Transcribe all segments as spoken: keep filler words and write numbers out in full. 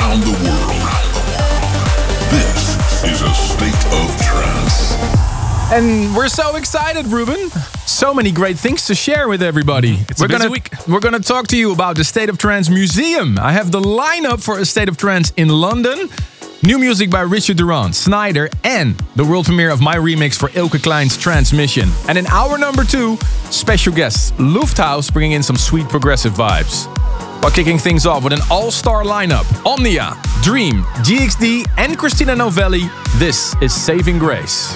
around the world. This is a state of trance. And we're so excited, Ruben. So many great things to share with everybody. It's we're a busy gonna, week. We're going to talk to you about the State of Trance Museum. I have the lineup for a State of Trance in London. New music by Richard Durand, Snyder, and the world premiere of my remix for Ilke Klein's Transmission. And in hour number two, special guests, Lufthouse, bringing in some sweet progressive vibes. While kicking things off with an all-star lineup, Omnia, Dream, G X D, and Christina Novelli, this is Saving Grace.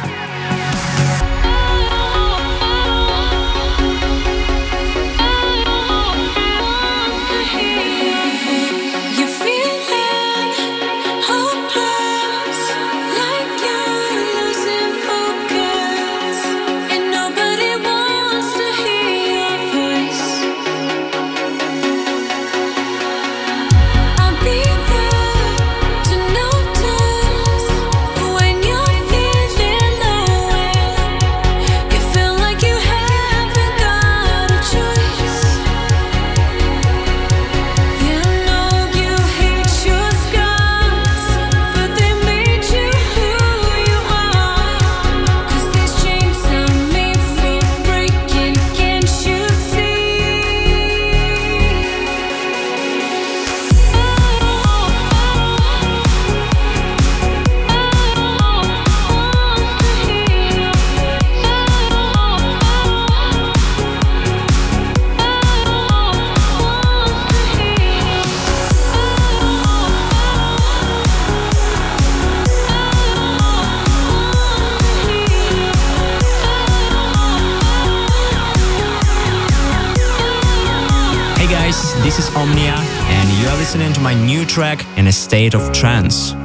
This is Omnia, and you are listening to my new track, In a State of Trance.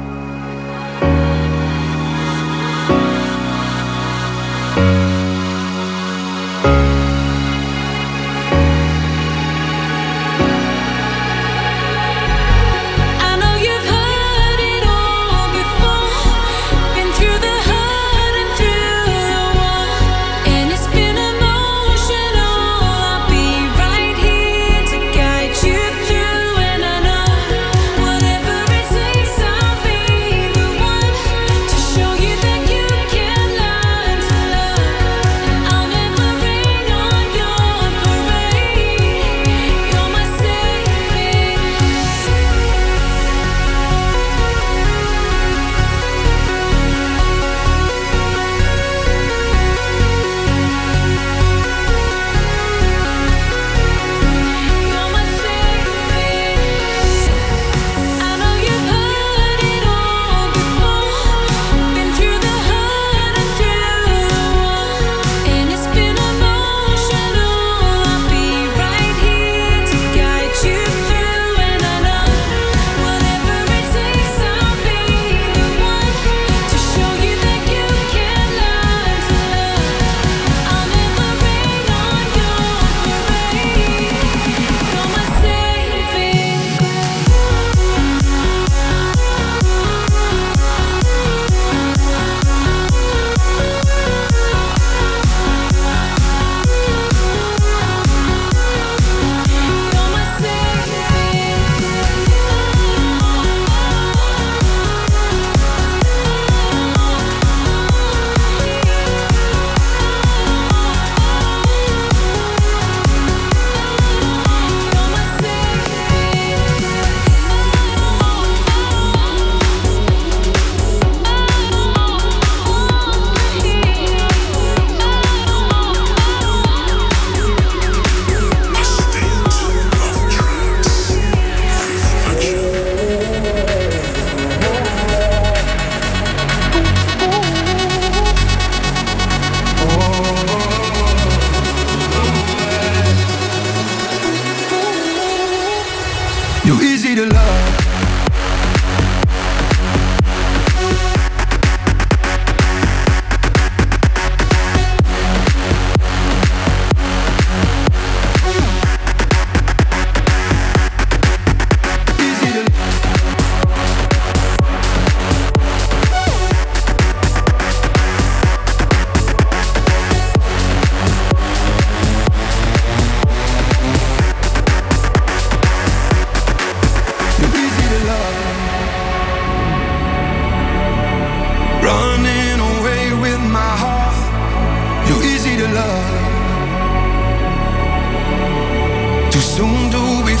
I'll be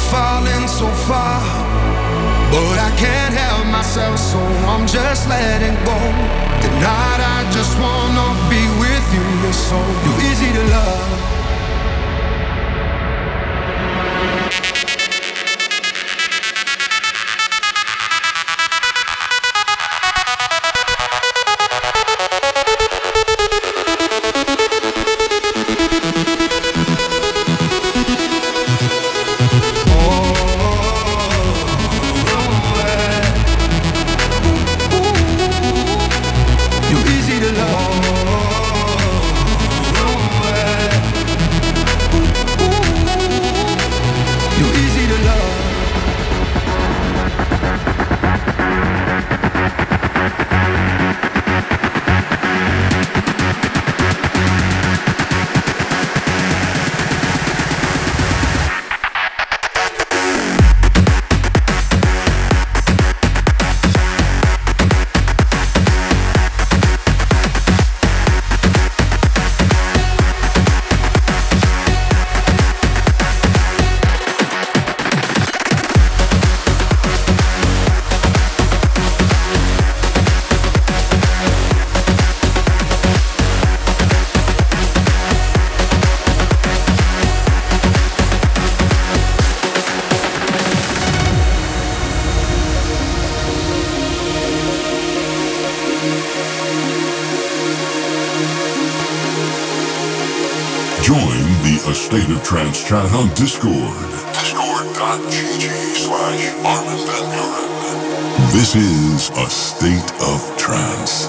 falling so far, but I can't help myself, so I'm just letting go. Tonight I just wanna be with you, you're so you're easy to love. Join the A State of Trance chat on Discord. Discord.gg slash Armin van Buren. This is A State of Trance.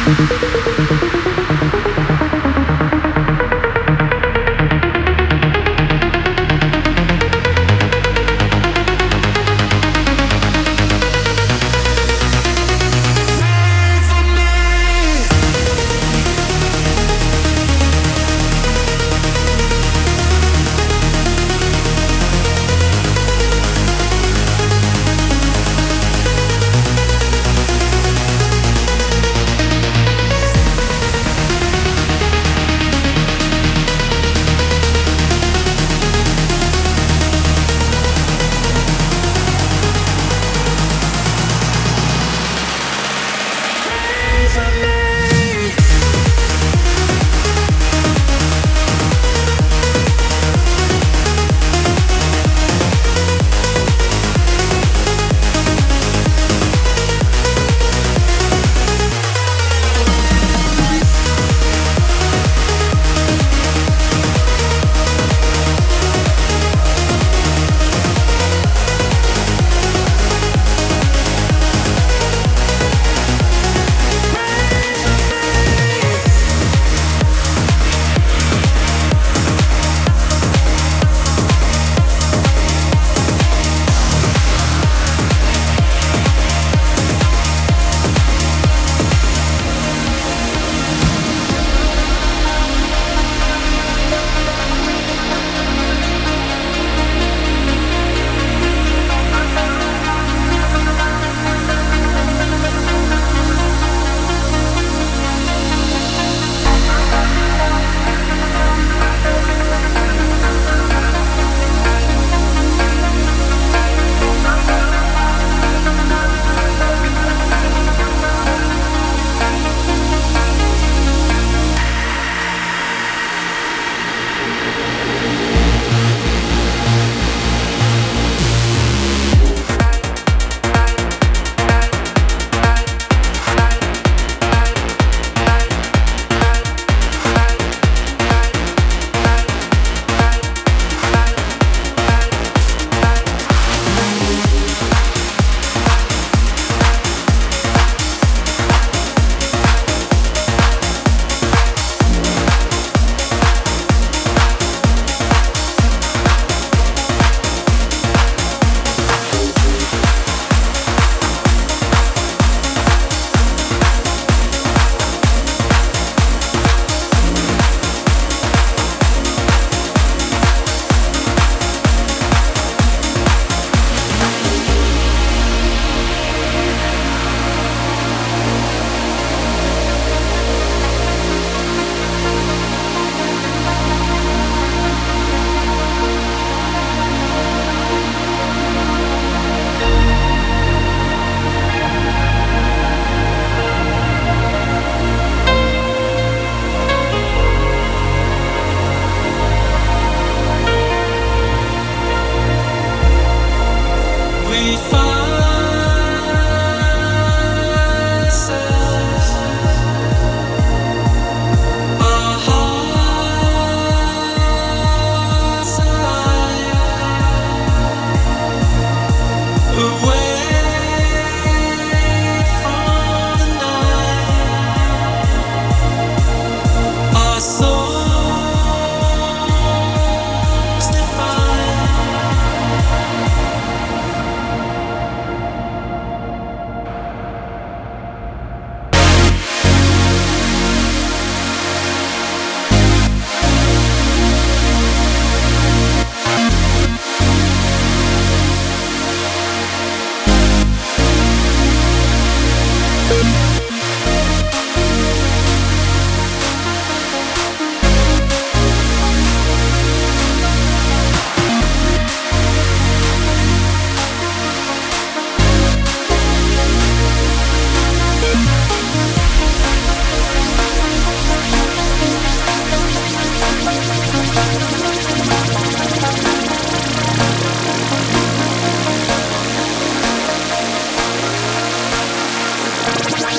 We'll be right back.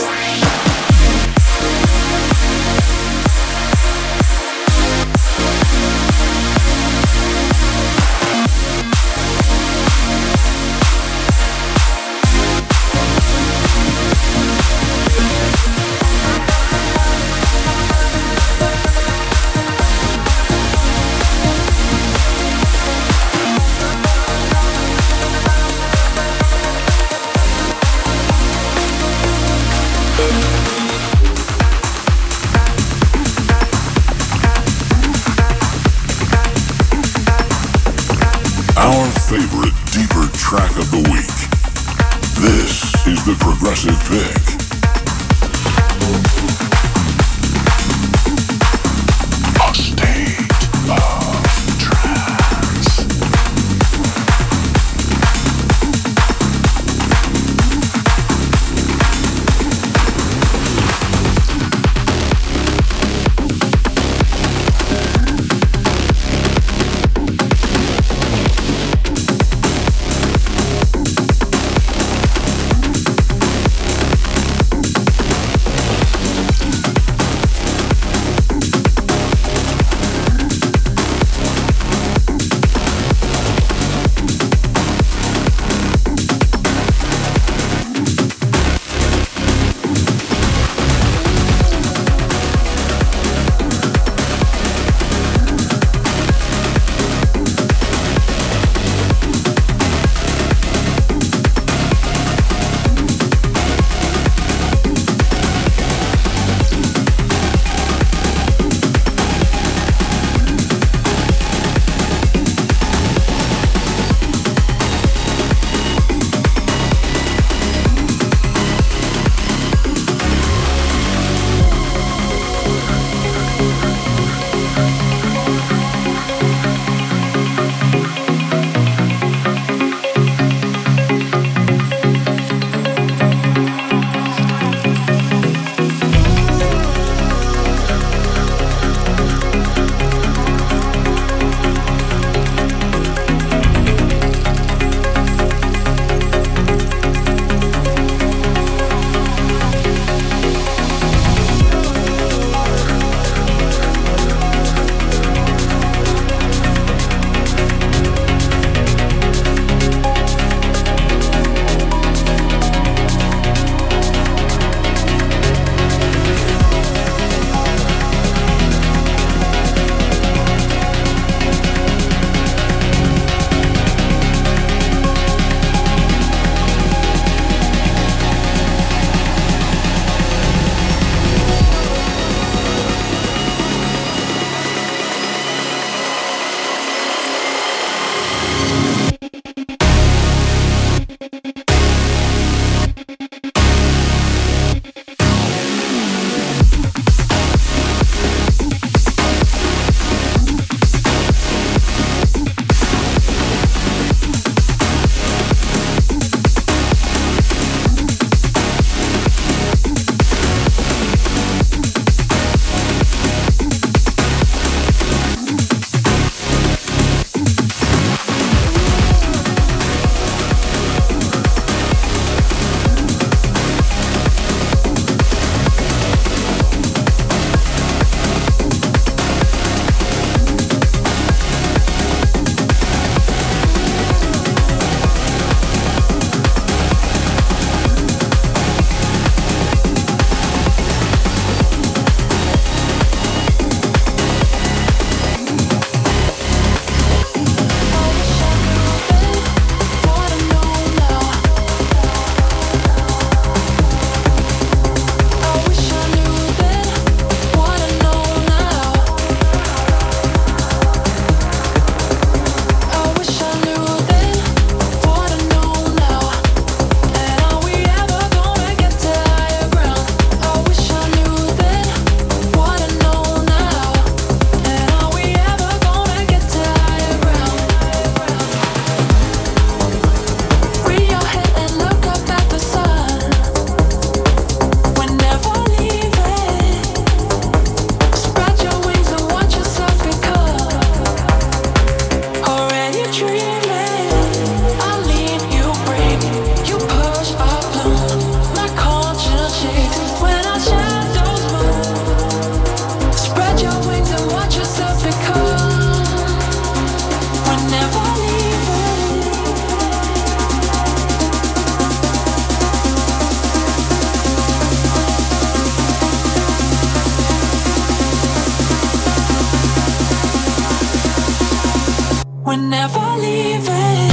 We're never leaving.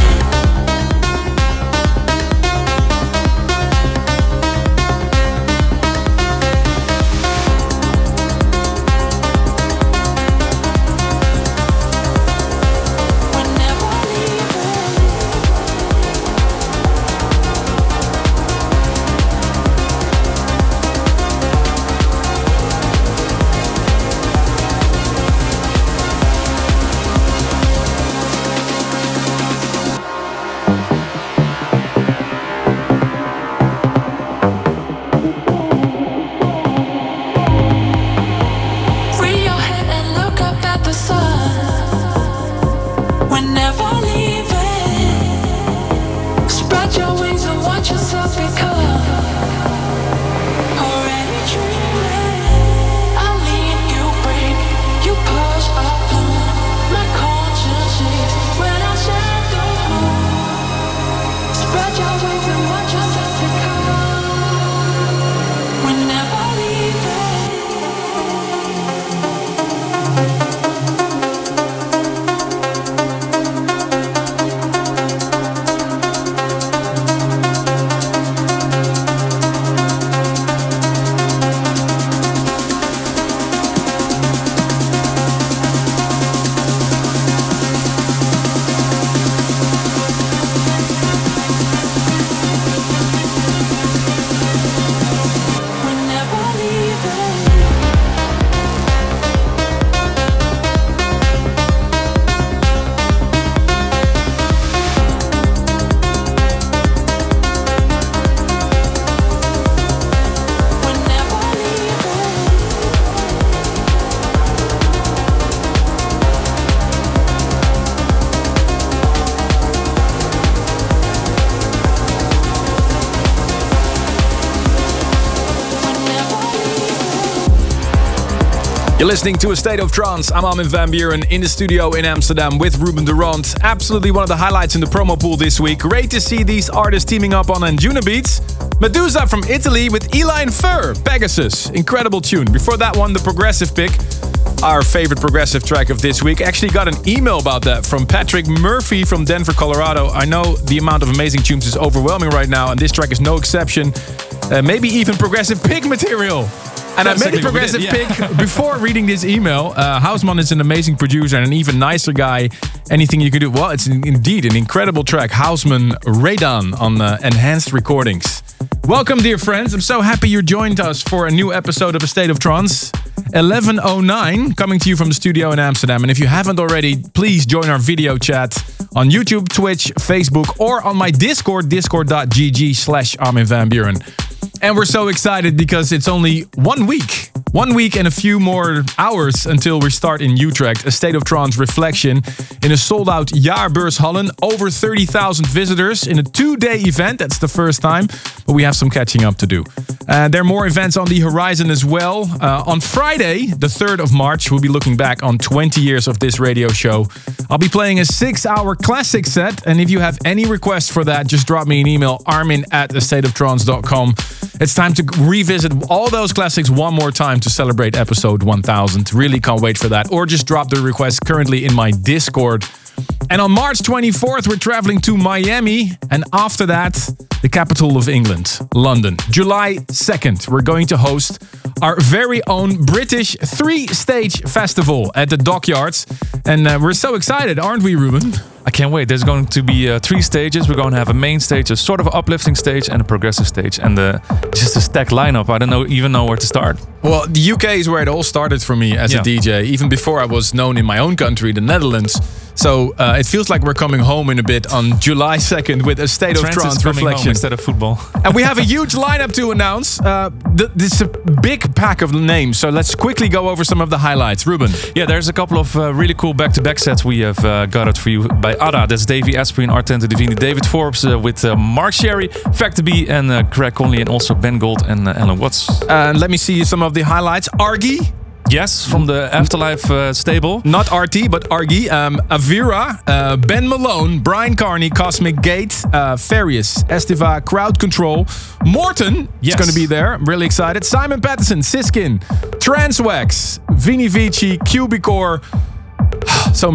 You're listening to A State of Trance. I'm Armin van Buuren in the studio in Amsterdam with Ruben de Ronde. Absolutely one of the highlights in the promo pool this week. Great to see these artists teaming up on Anjunabeats. Medusa from Italy with Eli and Fur, Pegasus. Incredible tune. Before that one, the progressive pick. Our favorite progressive track of this week. Actually got an email about that from Patrick Murphy from Denver, Colorado. I know the amount of amazing tunes is overwhelming right now, and this track is no exception. Uh, maybe even progressive pick material. And That's I made a progressive did, yeah. pick before reading this email. Uh, Houseman is an amazing producer and an even nicer guy. Anything you can do. Well, it's indeed an incredible track. Houseman Radan on uh, Enhanced Recordings. Welcome, dear friends. I'm so happy you joined us for a new episode of A State of Trance. eleven oh nine, coming to you from the studio in Amsterdam. And if you haven't already, please join our video chat on YouTube, Twitch, Facebook, or on my Discord, discord.gg slash Armin van Buuren. And we're so excited because it's only one week. One week and a few more hours until we start in Utrecht. A State of Trance reflection in a sold-out Jaarbeurshallen. Over thirty thousand visitors in a two-day event. That's the first time. But we have some catching up to do. Uh, there are more events on the horizon as well. Uh, on Friday, the third of March, we'll be looking back on twenty years of this radio show. I'll be playing a six-hour classic set. And if you have any requests for that, just drop me an email, armin at a state of trance dot com. It's time to revisit all those classics one more time to celebrate episode one thousand. Really can't wait for that. Or just drop the request currently in my Discord. And on March twenty-fourth, we're traveling to Miami. And after that, the capital of England, London. July second, we're going to host our very own British three-stage festival at the Dockyards. And uh, we're so excited, aren't we, Ruben? I can't wait. There's going to be uh, three stages. We're going to have a main stage, a sort of uplifting stage, and a progressive stage. And uh, just a stacked lineup. I don't know even know where to start. Well, the U K is where it all started for me as yeah. a D J. Even before I was known in my own country, the Netherlands. So uh, it feels like we're coming home in a bit on July second with a State Trance of Trance is coming reflection home instead of football. And we have a huge lineup to announce. Uh, th- this is a big pack of names. So let's quickly go over some of the highlights. Ruben. Yeah, there's a couple of uh, really cool back-to-back sets we have uh, gathered for you by Ada. That's Davey Asprey and Artento Divini. David Forbes uh, with uh, Mark Sherry, Factor B, and uh, Greg Conley, and also Ben Gold and uh, Alan Watts. And uh, let me see some of the highlights. Argy. Yes, from the Afterlife uh, stable. Not R T, but Argy. Um, Avira, uh, Ben Malone, Brian Carney, Cosmic Gate, uh, Farius, Estiva, Crowd Control, Morton yes. is going to be there. I'm really excited. Simon Patterson, Siskin, Transwax, Vini Vici, Cubicore. So many.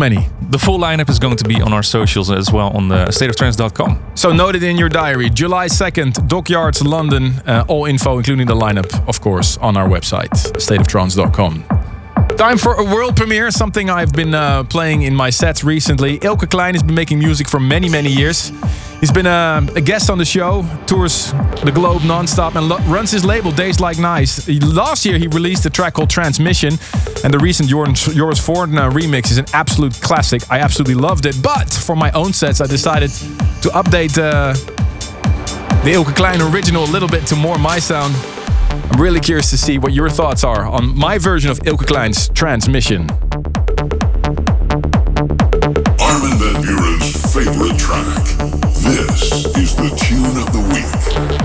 the full lineup is going to be on our socials as well on the state of trance dot com. So note it in your diary. July second, Dockyards, London. Uh, all info, including the lineup, of course, on our website, state of trance dot com. Time for a world premiere, something I've been uh, playing in my sets recently. Ilke Klein has been making music for many, many years. He's been a, a guest on the show, tours the globe non-stop, and lo- runs his label Days Like Nice. He, last year he released a track called Transmission, and the recent Joris, Joris Voorn uh, remix is an absolute classic. I absolutely loved it, but for my own sets I decided to update uh, the Ilke Klein original a little bit to more my sound. I'm really curious to see what your thoughts are on my version of Ilke Klein's Transmission. Armin van Buuren's favorite track. This is the tune of the week.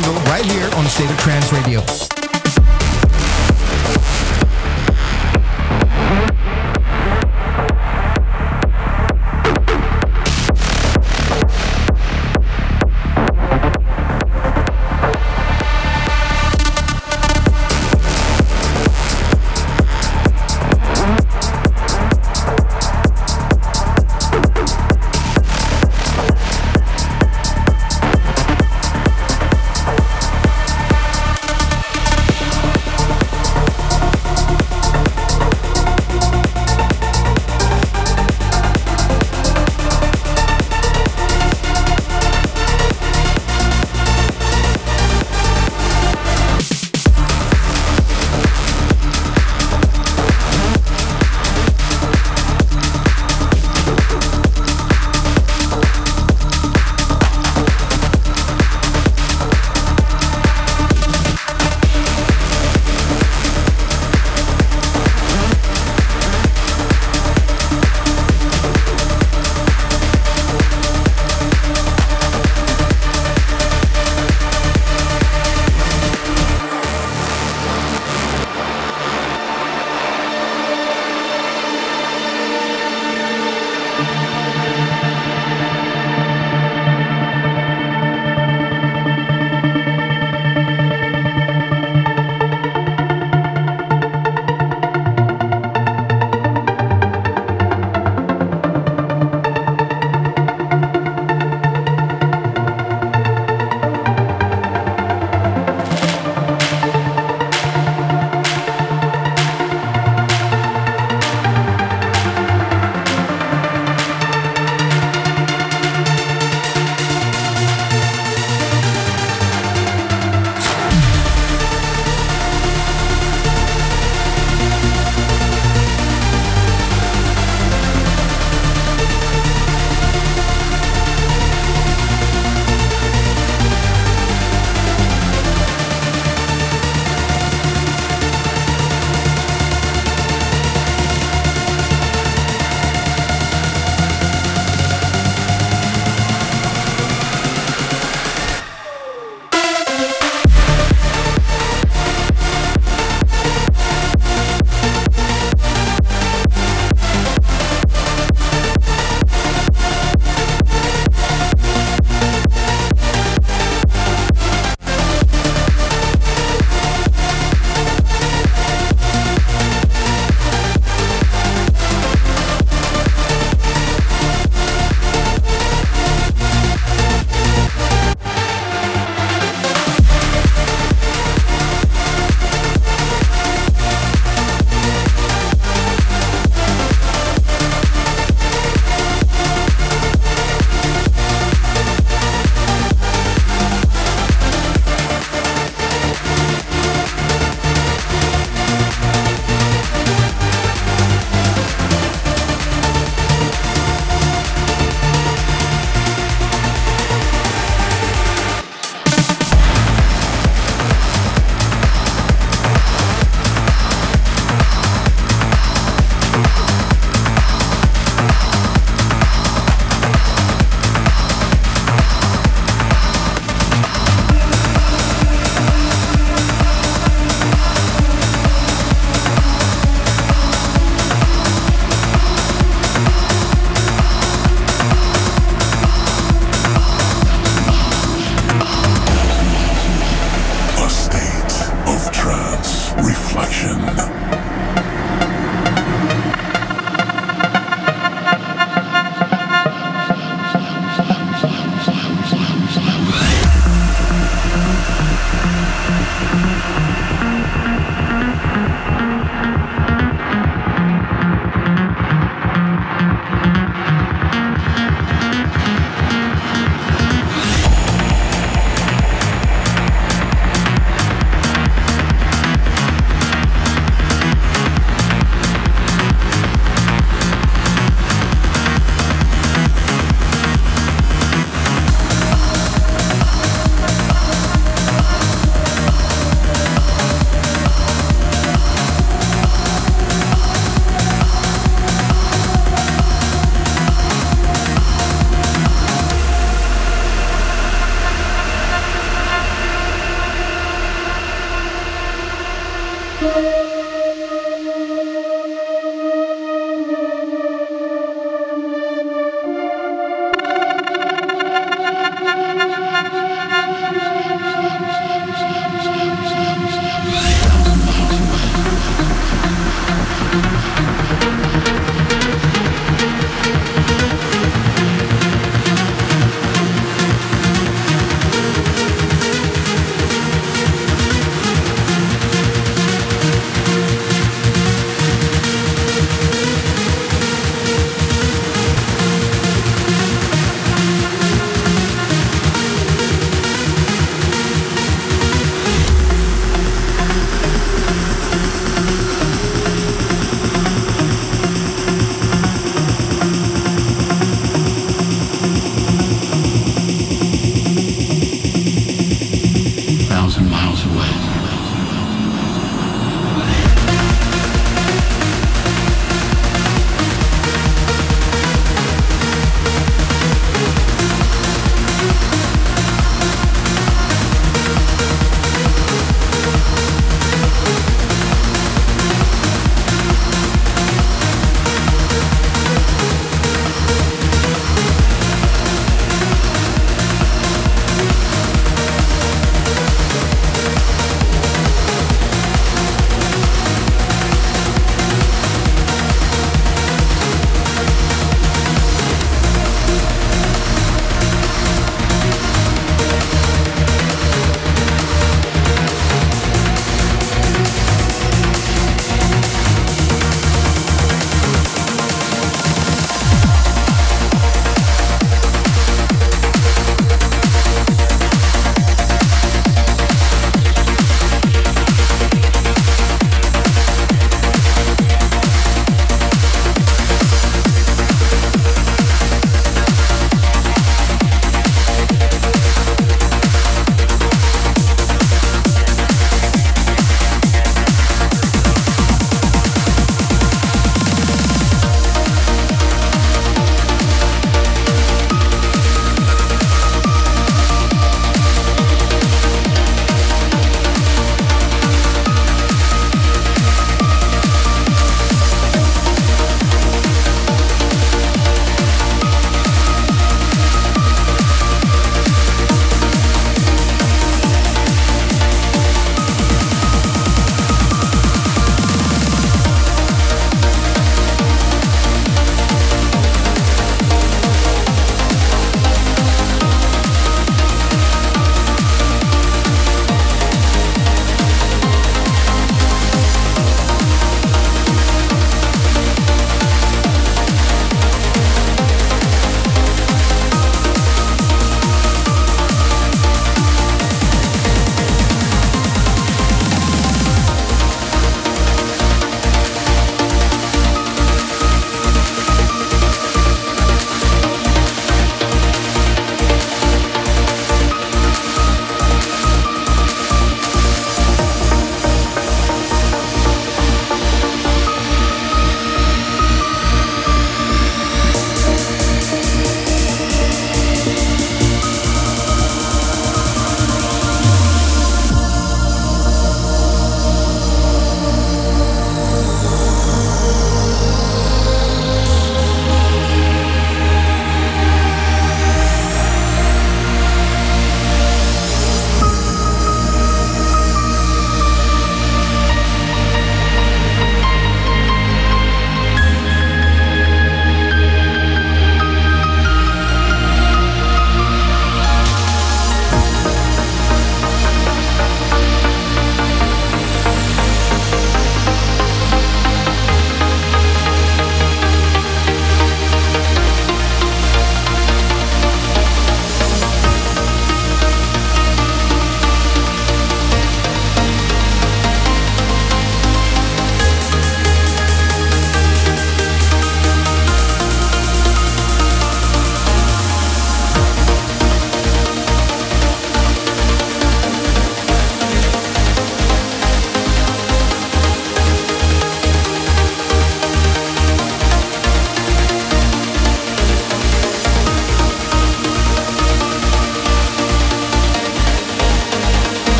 single right here on State of Trance Radio.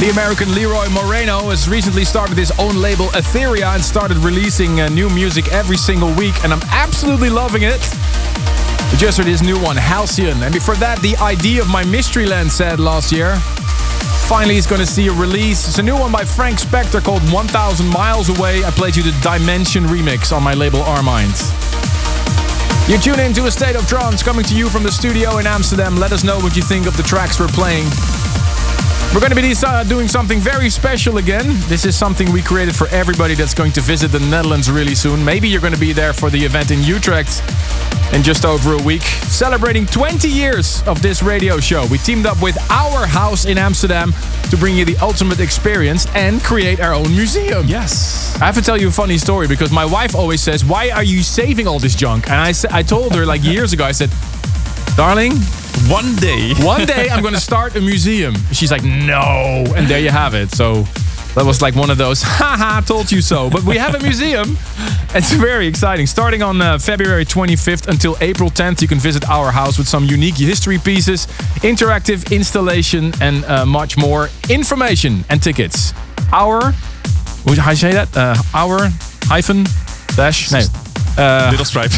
The American Leroy Moreno has recently started his own label Etheria and started releasing uh, new music every single week, and I'm absolutely loving it. We just heard his new one, Halcyon, and before that, The Idea of My Mysteryland said last year. Finally, he's going to see a release. It's a new one by Frank Spector called one thousand Miles Away. I played you the Dimension remix on my label Armind. You tune in to A State of Trance, coming to you from the studio in Amsterdam. Let us know what you think of the tracks we're playing. We're going to be uh, doing something very special again. This is something we created for everybody that's going to visit the Netherlands really soon. Maybe you're going to be there for the event in Utrecht in just over a week. Celebrating twenty years of this radio show. We teamed up with Our House in Amsterdam to bring you the ultimate experience and create our own museum. Yes. I have to tell you a funny story because my wife always says, why are you saving all this junk? And I, I told her like years ago, I said, darling, one day. One day I'm going to start a museum. She's like, no. And there you have it. So that was like one of those, haha, told you so. But we have a museum. It's very exciting. Starting on uh, February twenty-fifth until April tenth, you can visit Our House with some unique history pieces, interactive installation, and uh, much more. Information and tickets. Our, how do you say that? Uh, our hyphen dash, nee. Uh, Little stripe.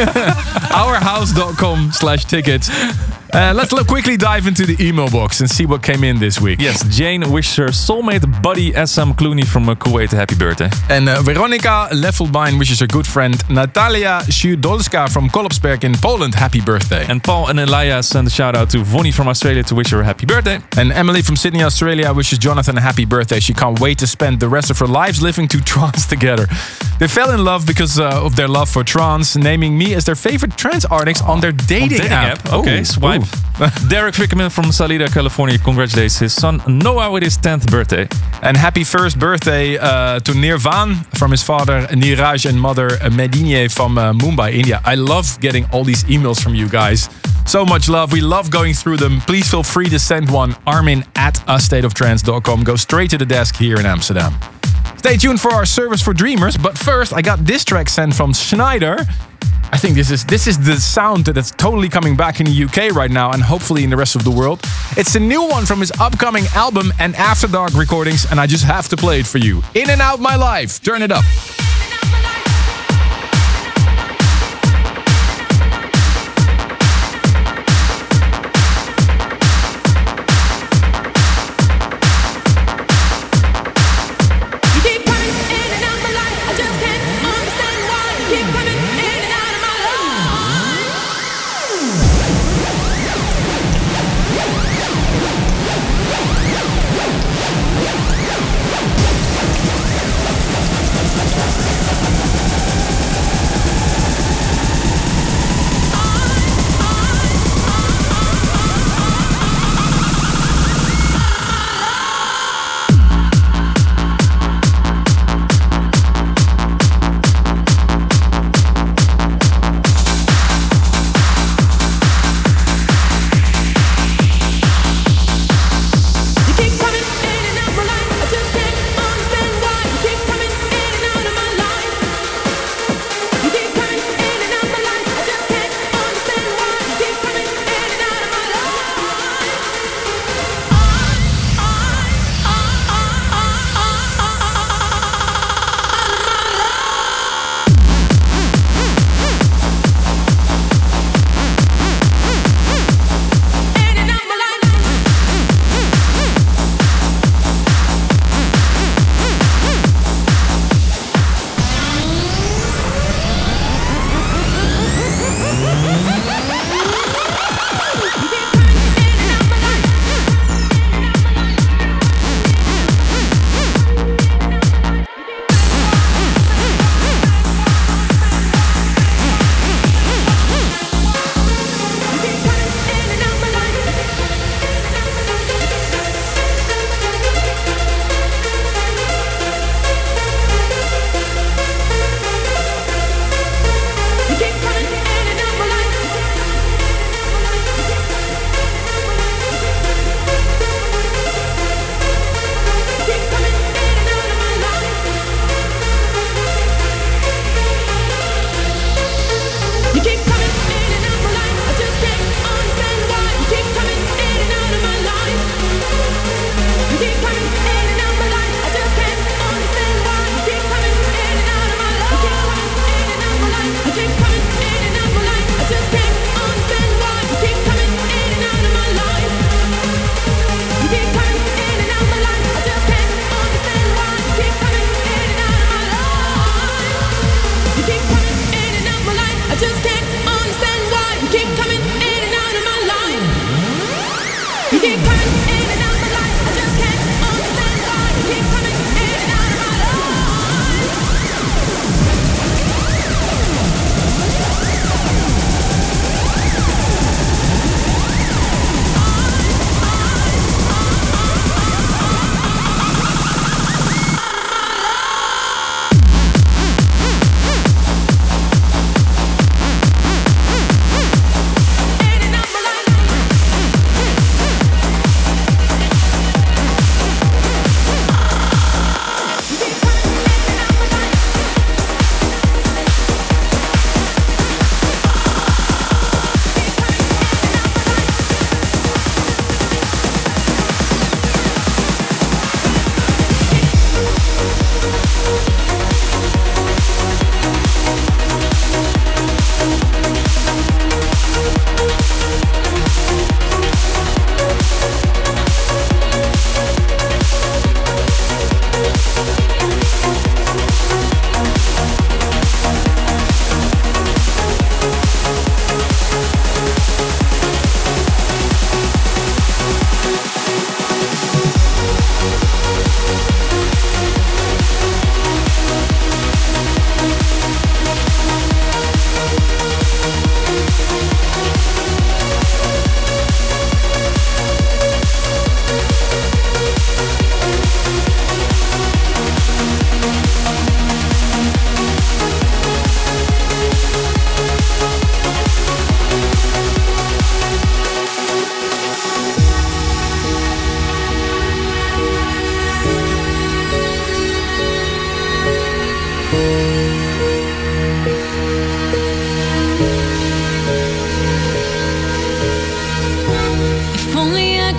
ourhouse.com slash tickets. Uh, let's look, quickly dive into the email box and see what came in this week. Yes, Jane wishes her soulmate buddy S M Clooney from uh, Kuwait a happy birthday. And uh, Veronica Lefelbein wishes her good friend Natalia Szydolska from Kolopsberg in Poland happy birthday. And Paul and Elia send a shout out to Vonnie from Australia to wish her a happy birthday. And Emily from Sydney, Australia wishes Jonathan a happy birthday. She can't wait to spend the rest of her lives living to trance together. They fell in love because uh, of their love for trance, naming me as their favorite trance artist on their dating, dating app. app. Okay, Ooh. swipe. Derek Vickerman from Salida, California congratulates his son Noah with his tenth birthday. And happy first birthday uh, to Nirvan from his father Niraj and mother Medine from uh, Mumbai, India. I love getting all these emails from you guys. So much love. We love going through them. Please feel free to send one. Armin at a state of trance dot com. Go straight to the desk here in Amsterdam. Stay tuned for our service for dreamers. But first, I got this track sent from Schneider. I think this is this is the sound that's totally coming back in the U K right now and hopefully in the rest of the world. It's a new one from his upcoming album and After Dark recordings, and I just have to play it for you. In and Out My Life. Turn it up. We'll be right back.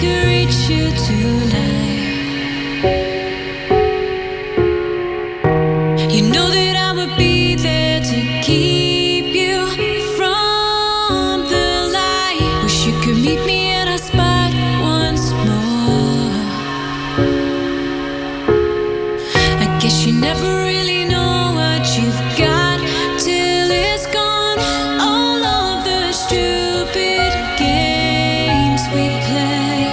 could reach you tonight. You know that I would be there to keep you from the light. Wish you could meet me at our spot once more. I guess you never really know what you've got till it's gone. All of the stupid games we play,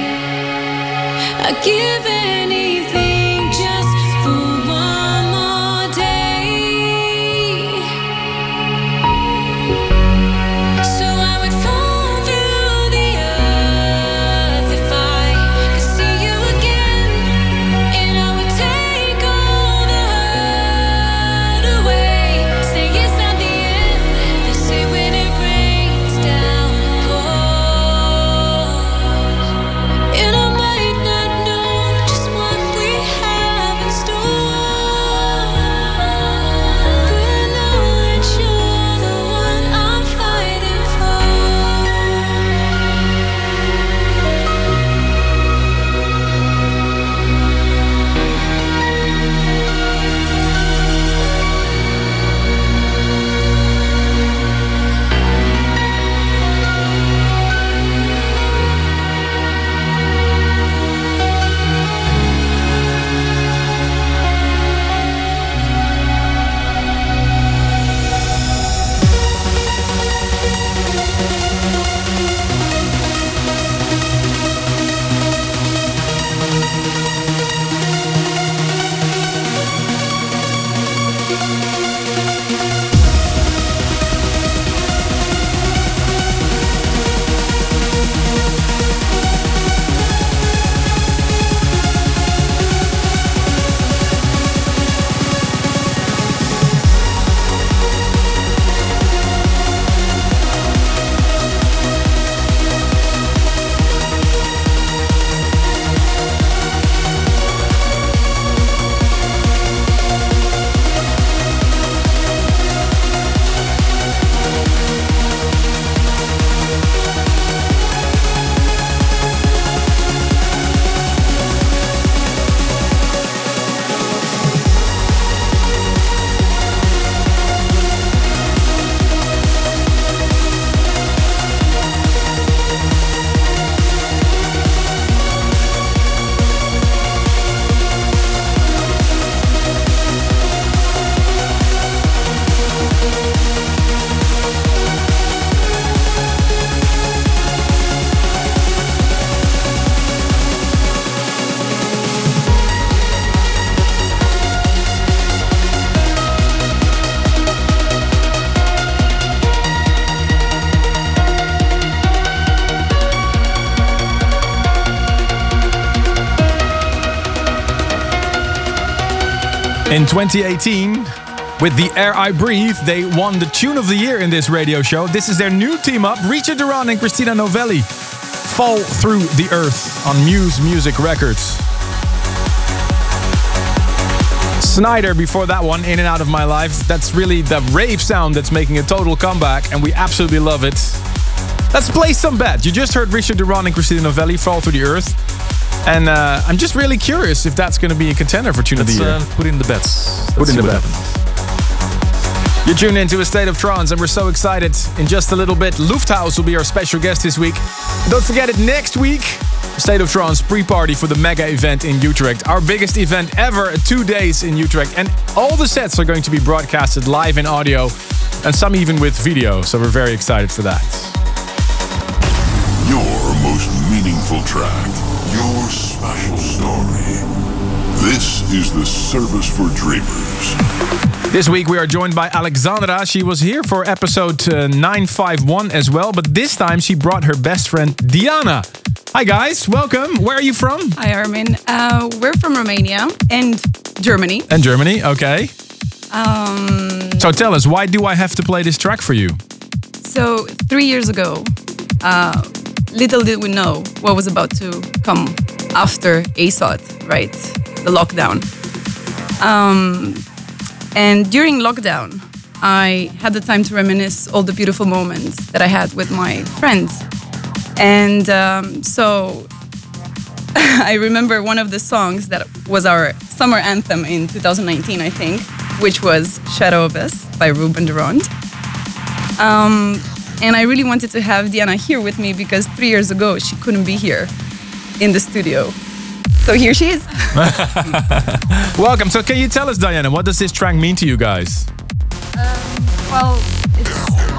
I give anything just for one more day. So I would fall through the earth if I could see you again, and I would take all the hurt away. Say it's not the end. They say when it rains down, it pours. And I might not know just what we have in store, but I know that you're the one I'm fighting for. In twenty eighteen, with The Air I Breathe, they won the Tune of the Year in this radio show. This is their new team up, Richard Durand and Christina Novelli. Fall Through the Earth on Muse Music Records. Snyder before that one, In and Out of My Life. That's really the rave sound that's making a total comeback, and we absolutely love it. Let's play some bet. You just heard Richard Durand and Christina Novelli, Fall Through the Earth. And uh, I'm just really curious if that's going to be a contender for Tune Let's, of the Year. Uh, put in the bets. Put Let's in see the what bet. happens. You're tuned into A State of Trance, and we're so excited. In just a little bit, Lufthaus will be our special guest this week. Don't forget it, next week, State of Trance pre-party for the mega event in Utrecht. Our biggest event ever, two days in Utrecht. And all the sets are going to be broadcasted live in audio, and some even with video. So we're very excited for that. Your most meaningful track. Your special story. This is the Service for Dreamers. This week we are joined by Alexandra. She was here for episode uh, nine fifty-one as well, but this time she brought her best friend Diana. Hi guys, welcome. Where are you from? Hi Armin. Uh, we're from Romania and Germany. And Germany, okay. Um, So tell us, why do I have to play this track for you? so three years ago, uh, little did we know what was about to come after A S O T, right? The lockdown. Um, and during lockdown, I had the time to reminisce all the beautiful moments that I had with my friends. And um, so I remember one of the songs that was our summer anthem in two thousand nineteen, I think, which was Shadow of Us by Ruben Durand. Um, and I really wanted to have Diana here with me because three years ago she couldn't be here in the studio. So here she is. Welcome. So can you tell us, Diana, what does this track mean to you guys? Um, well, it's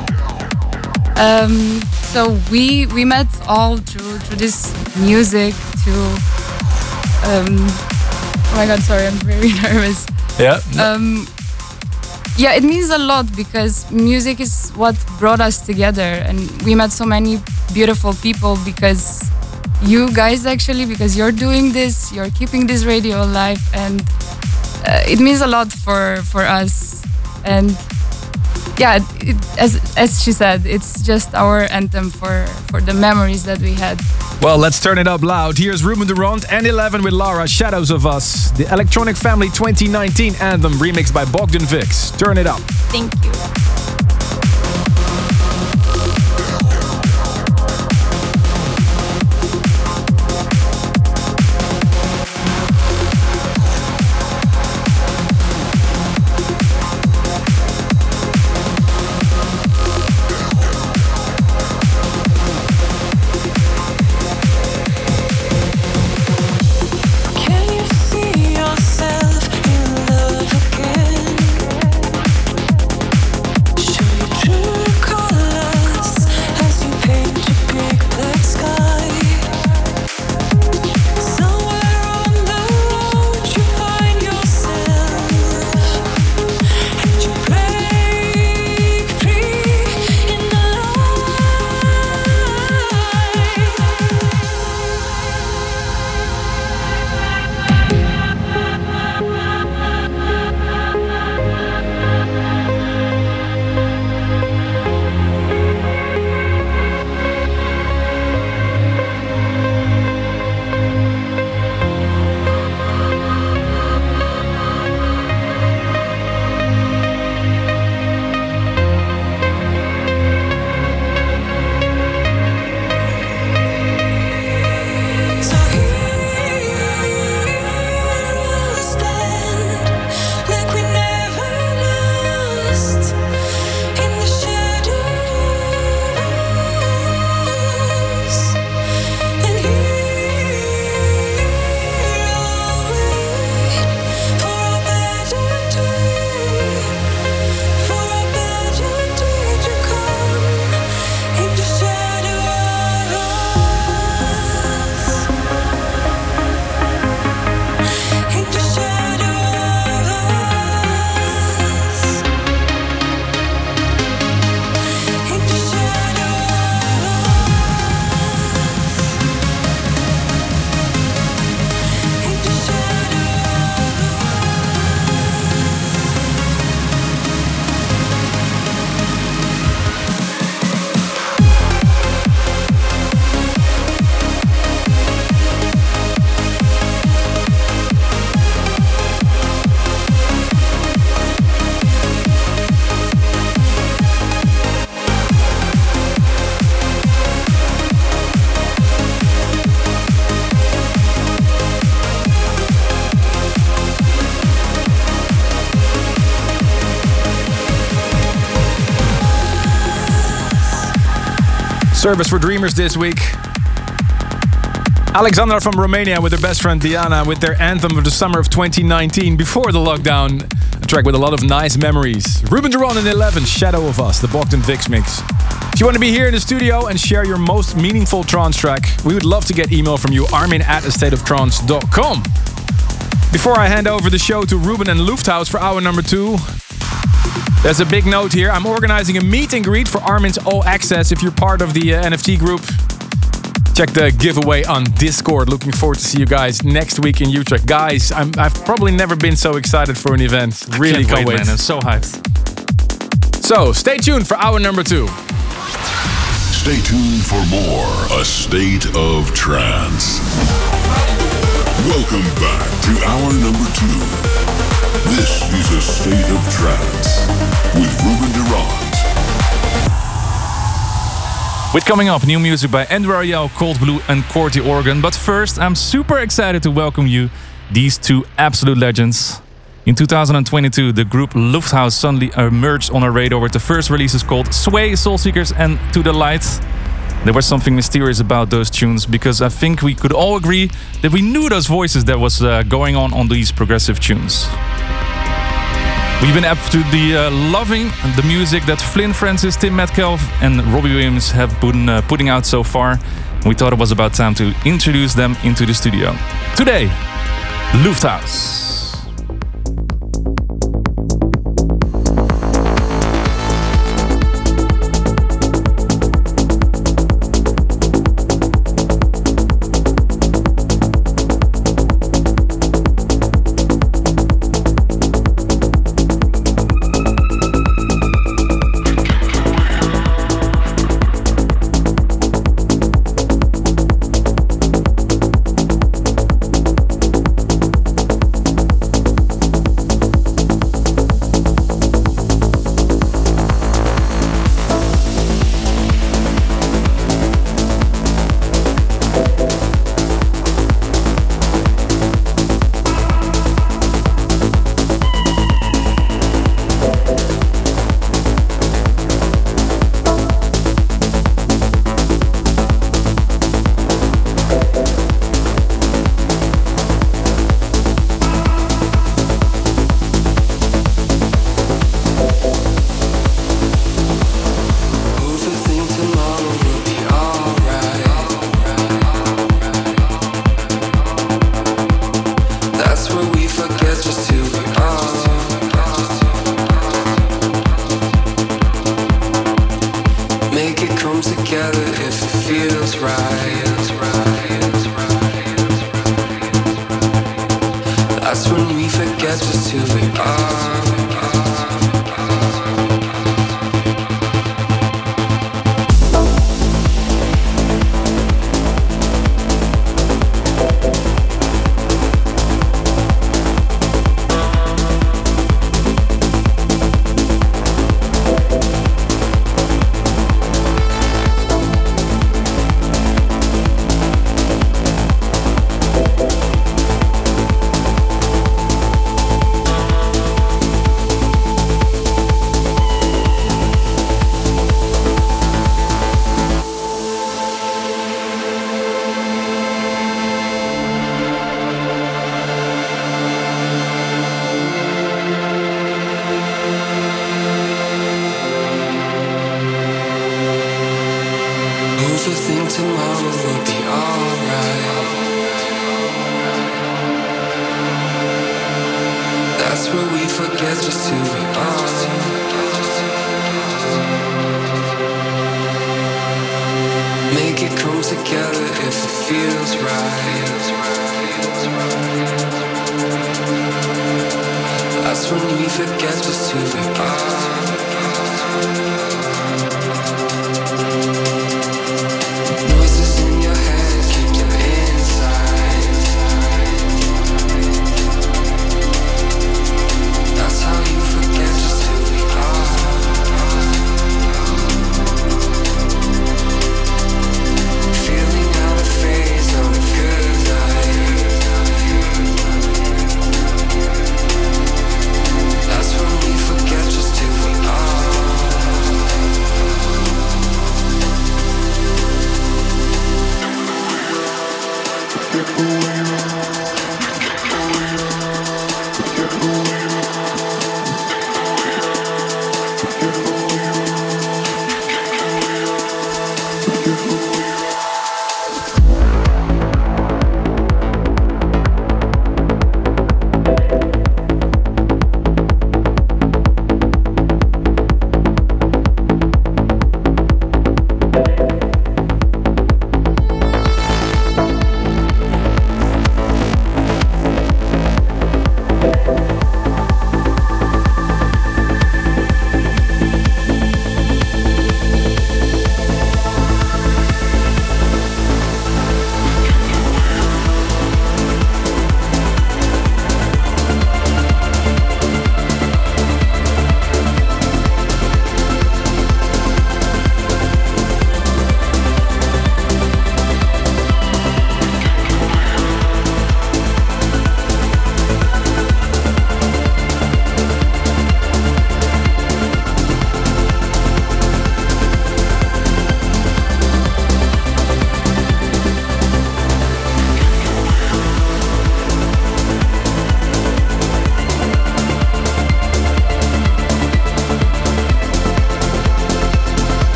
um, so we we met all through through this music. To um, oh my god, sorry, I'm very nervous. Yeah. Um, yeah, it means a lot because music is what brought us together, and we met so many beautiful people because you guys actually, because you're doing this, you're keeping this radio alive, and uh, it means a lot for for us. And yeah, it, as as she said, it's just our anthem for for the memories that we had. Well, let's turn it up loud. Here's Ruben Durand and Eleven with Lara, Shadows of Us, the Electronic Family twenty nineteen anthem remixed by Bogdan Vix. Turn it up. Thank you. Can you see yourself in love again? Service for Dreamers this week. Alexandra from Romania with her best friend Diana with their anthem of the summer of twenty nineteen before the lockdown. A track with a lot of nice memories. Ruben Durand and Eleven, Shadow of Us, the Bogdan Vix mix. If you want to be here in the studio and share your most meaningful trance track, we would love to get email from you, armin at a state of trance dot com. Before I hand over the show to Ruben and Lufthouse for hour number two, there's a big note here. I'm organizing a meet and greet for Armin's All Access. If you're part of the uh, N F T group, check the giveaway on Discord. Looking forward to see you guys next week in Utrecht. Guys, I'm, I've probably never been so excited for an event. Really can't, can't wait, wait. man. I'm so hyped. So, stay tuned for hour number two. Stay tuned for more A State of Trance. Welcome back to hour number two. This is A State of Trance with Ruben Durand. With coming up, new music by Andrew Rayel, Cold Blue and Corti Organ. But first, I'm super excited to welcome you, these two absolute legends. In two thousand twenty-two, the group Lufthaus suddenly emerged on our radar with the first releases called Sway, Soul Seekers and To The Light. There was something mysterious about those tunes because I think we could all agree that we knew those voices that was uh, going on on these progressive tunes. We've been up to the uh, loving the music that Flynn Francis, Tim Metcalf and Robbie Williams have been uh, putting out so far. We thought it was about time to introduce them into the studio. Today, Lufthaus.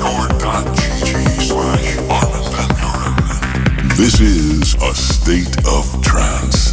anchor.gg slash Armin van Buren. This is a state of trance.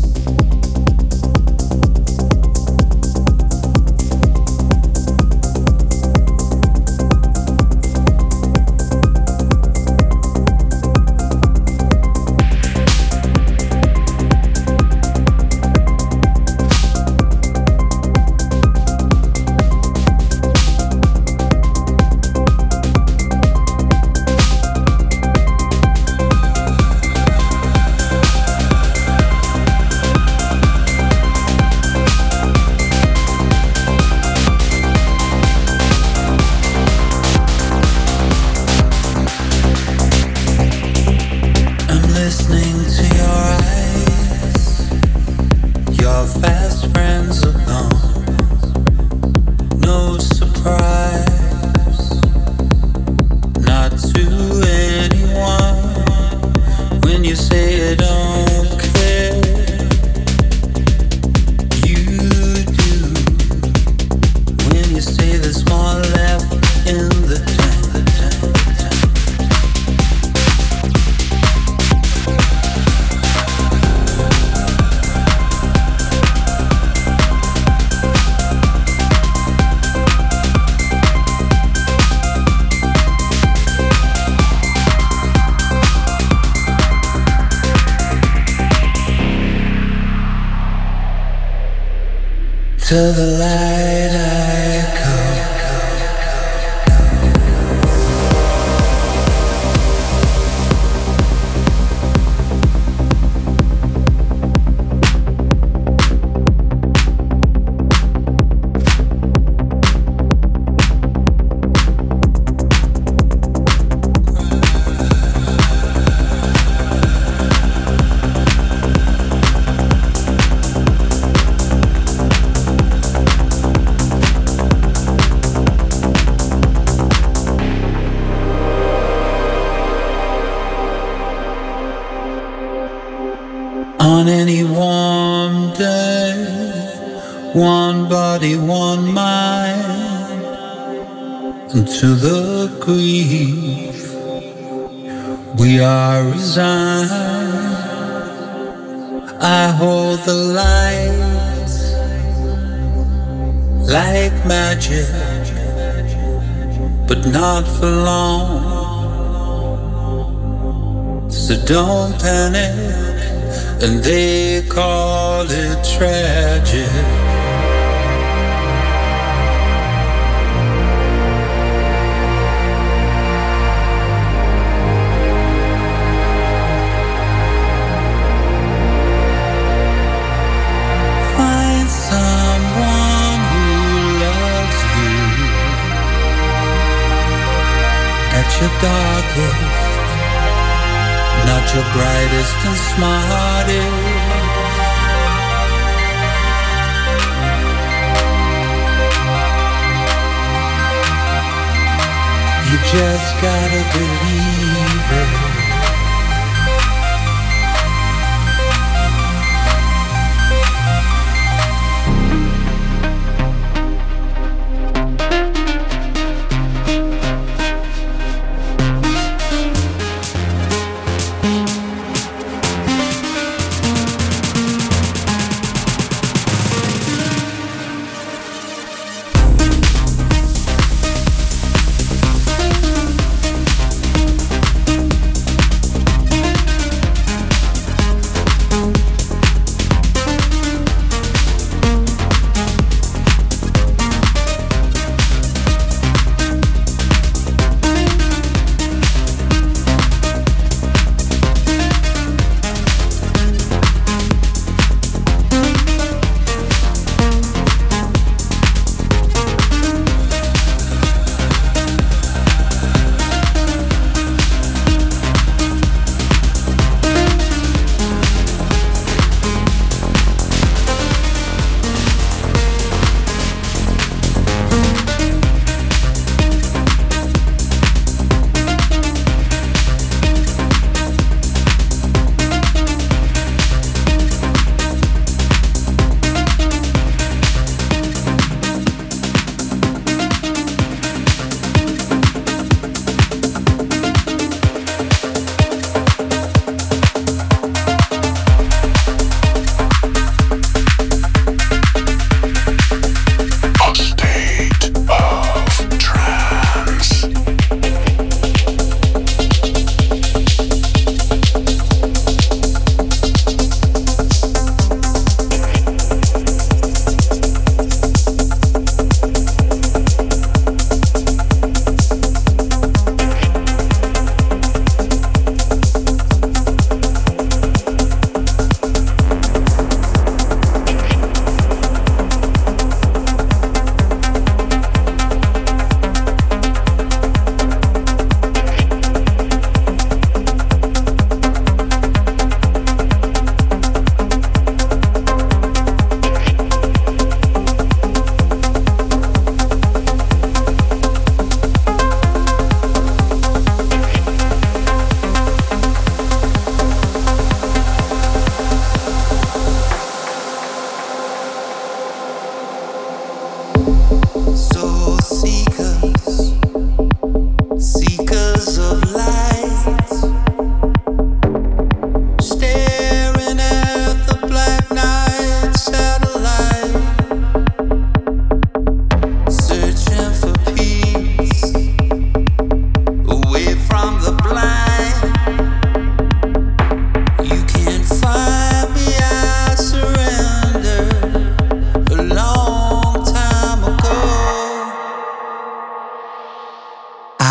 To the light I come. On any warm day, one body, one mind, and to the grief we are resigned. I hold the light like magic, but not for long. So don't panic. And they call it tragic. Find someone who loves you at your darkest, not your brightest and smartest. You just gotta believe it.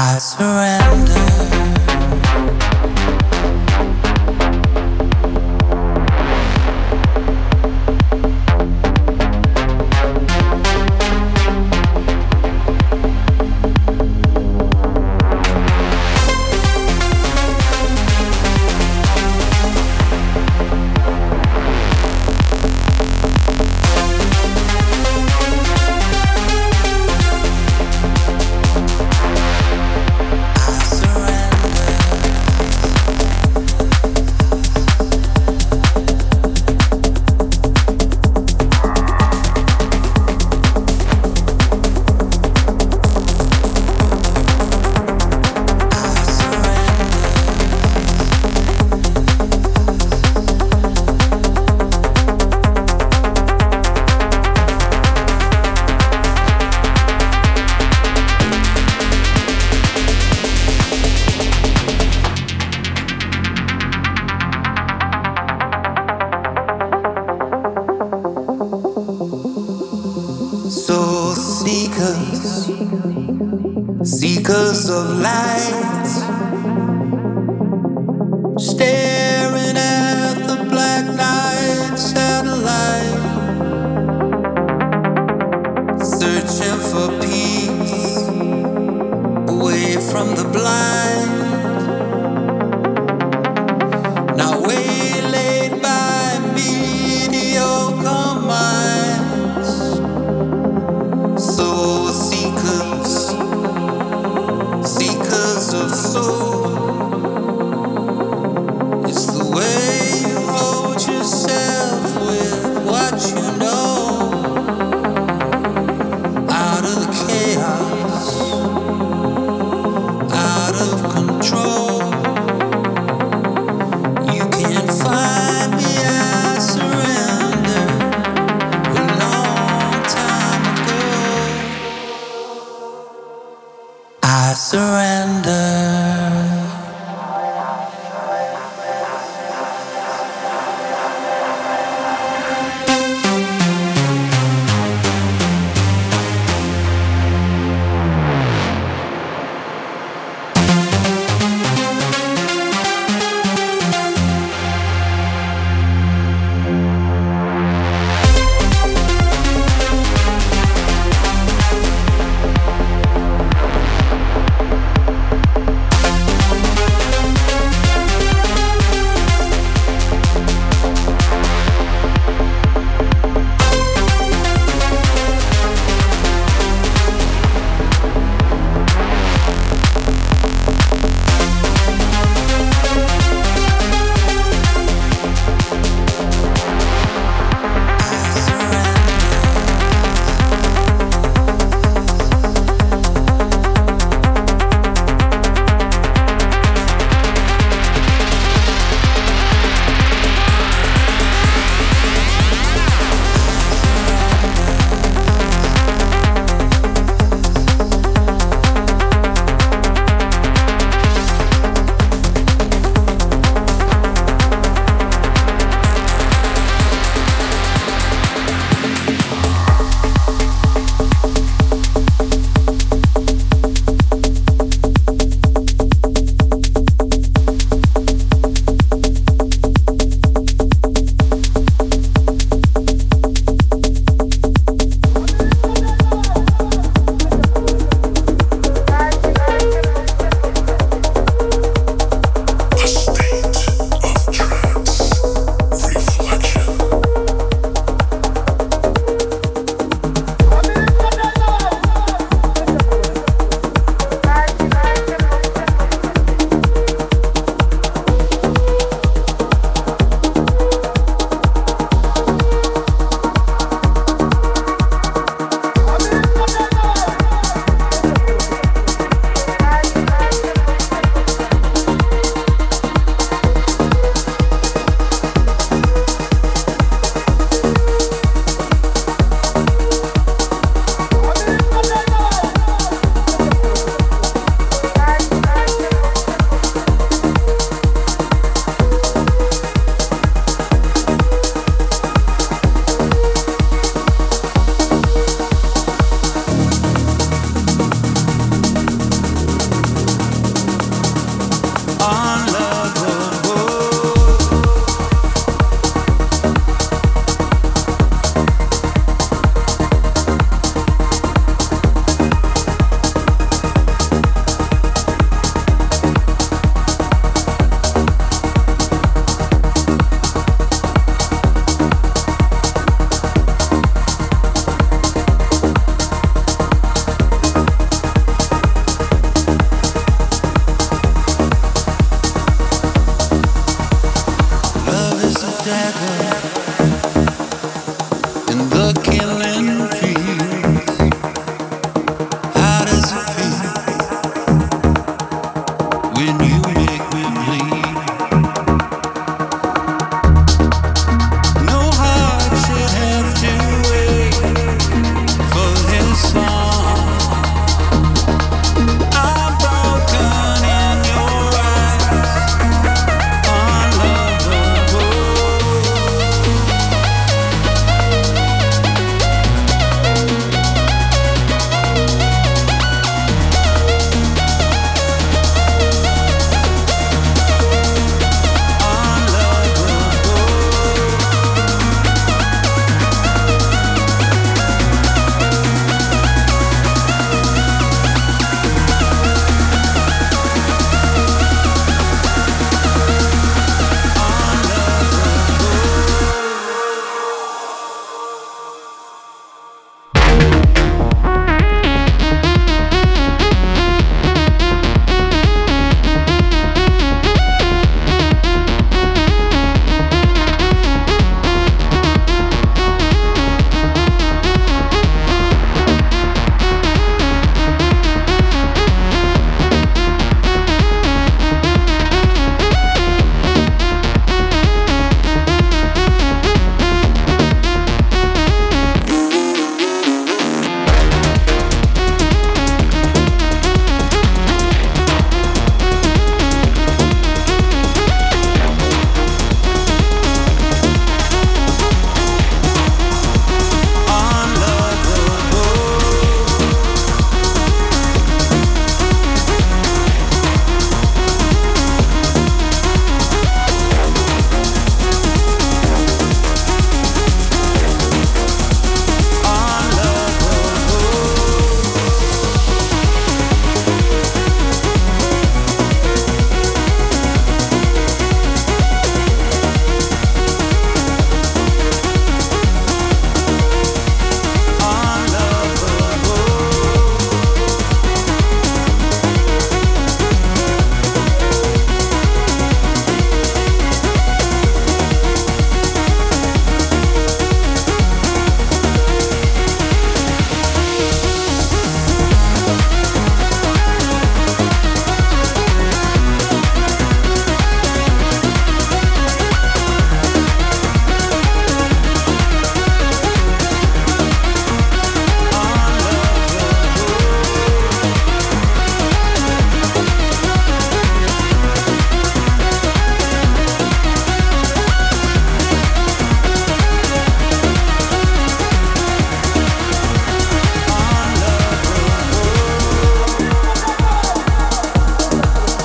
I surrender. Soul seekers, seekers of light, staring at the black night satellite, searching for peace away from the blind. Now waylaid by mediocre minds. Soul seekers, seekers of soul. It's the way you hold yourself with what you know. Out of the chaos, out of control. You can't find me, I surrender a long time ago. I surrender.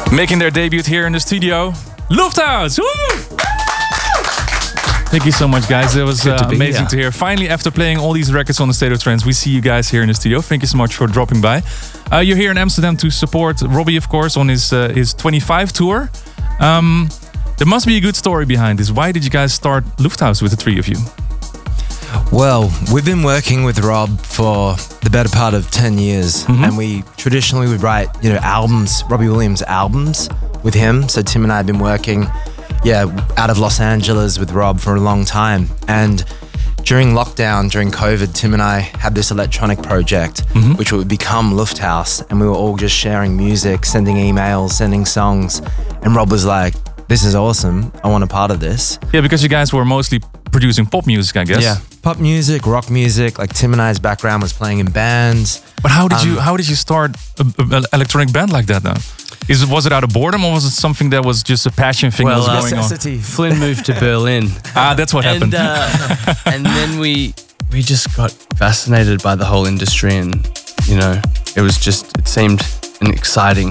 Making their debut here in the studio, Lufthaus! Woo! Thank you so much, guys. It was uh, to be amazing here. to hear. Finally, after playing all these records on the State of Trance, we see you guys here in the studio. Thank you so much for dropping by. Uh, you're here in Amsterdam to support Robbie, of course, on his uh, his twenty-five tour. Um, there must be a good story behind this. Why did you guys start Lufthaus with the three of you? Well, we've been working with Rob for the better part of ten years, Mhm. and we traditionally would write, you know, albums, Robbie Williams albums with him. So Tim and I have been working, yeah, out of Los Angeles with Rob for a long time. And during lockdown, during COVID, Tim and I had this electronic project, Mhm. which would become Lufthaus, and we were all just sharing music, sending emails, sending songs. And Rob was like, "This is awesome. I want a part of this." Yeah, because you guys were mostly producing pop music, I guess. Yeah, pop music, rock music. Like Tim and I's background was playing in bands. But how did Um, you how did you start an electronic band like that then? Is it was it out of boredom or was it something that was just a passion thing that was uh, going on? Flynn moved to Berlin. Ah, that's what happened. And, uh, and then we we just got fascinated by the whole industry, and you know, it was just it seemed an exciting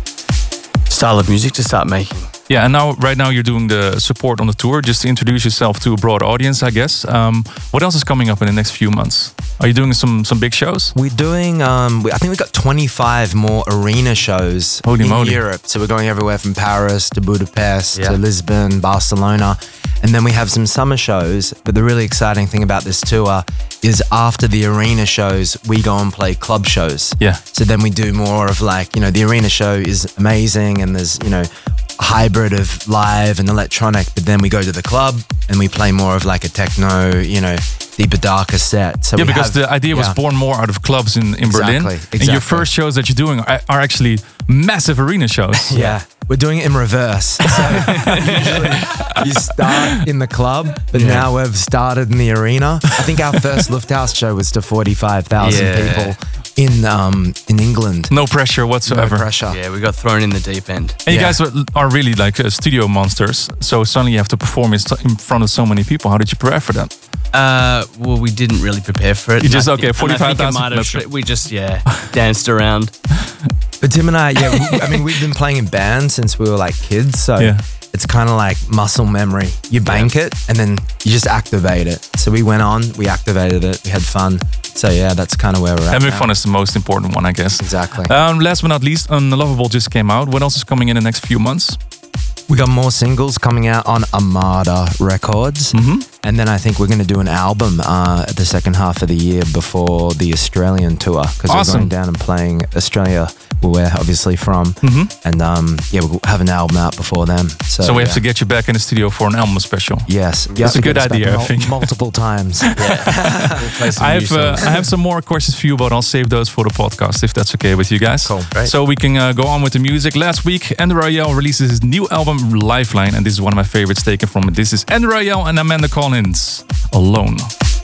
style of music to start making. Yeah, and now right now you're doing the support on the tour. Just to introduce yourself to a broad audience, I guess. Um, what else is coming up in the next few months? Are you doing some some big shows? We're doing, um, we, I think we've got twenty-five more arena shows Holy in moly. Europe. So we're going everywhere from Paris to Budapest Yeah. to Lisbon, Barcelona. And then we have some summer shows. But the really exciting thing about this tour is after the arena shows, we go and play club shows. Yeah. So then we do more of like, you know, the arena show is amazing and there's, you know, a hybrid of live and electronic, but then we go to the club and we play more of like a techno, you know, deeper, darker set. So Yeah, we because have- the idea was yeah. born more out of clubs in, in Berlin. Exactly, And your exactly. first shows that you're doing are, are actually massive arena shows. Yeah, we're doing it in reverse. So usually you start in the club, but Yeah. now we've started in the arena. I think our first Lufthaus show was to forty-five thousand Yeah. people in um in England. No pressure whatsoever. No pressure. Yeah, we got thrown in the deep end. And you Yeah. guys are, are really like uh, studio monsters. So suddenly you have to perform in, st- in front of so many people. How did you prepare for that? Uh, well, we didn't really prepare for it. You and just- I okay, think- and I think it forty-five thousand, might have let's go. tri- We just yeah danced around. But Tim and I, yeah, we, I mean, we've been playing in bands since we were like kids, so Yeah. it's kind of like muscle memory. You bank it and then you just activate it. So we went on, we activated it, we had fun. So yeah, that's kind of where we're at. Having now. fun is the most important one, I guess. Exactly. Um, last but not least, Unlovable just came out. What else is coming in the next few months? We got more singles coming out on Armada Records. Mhm. And then I think we're going to do an album uh, at the second half of the year before the Australian tour. Because Awesome. we're going down and playing Australia, where we're obviously from. Mhm. And um, yeah, we'll have an album out before them. So, So we have yeah. to get you back in the studio for an album special. Yes. You That's have to a good get us back idea, I mul- think. Multiple times. Play some I new have uh, songs. I have some more questions for you, but I'll save those for the podcast if that's okay with you guys. Cool, great. So we can uh, go on with the music. Last week, Andy Royale releases his new album Lifeline, and this is one of my favorites taken from it. This is Andy Royale and Amanda Collins, Alone.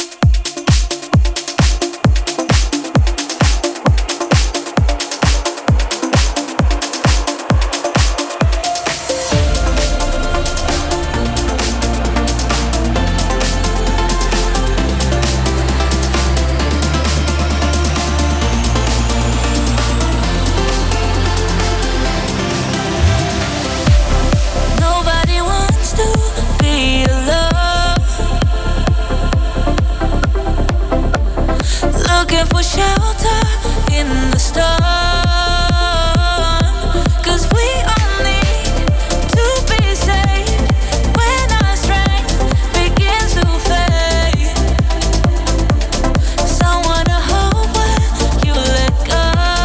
Nobody wants to be alone. Looking for shelter in the storm. 'Cause we all need to be saved when our strength begins to fade. Someone to hold when you let go.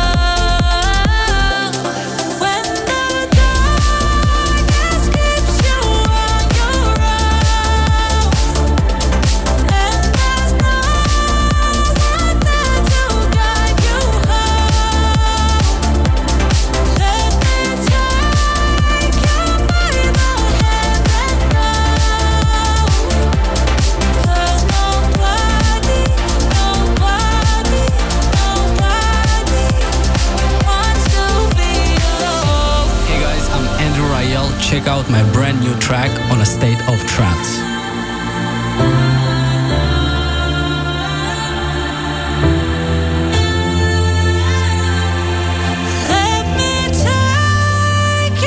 When the darkness keeps you on your own, and there's no one there to guide you home. Let me take you by the hand and go. 'Cause nobody, nobody, nobody wants to be alone. Hey guys, I'm Andrew Rayel. Check out my brand new track on A State of Trance. Let me take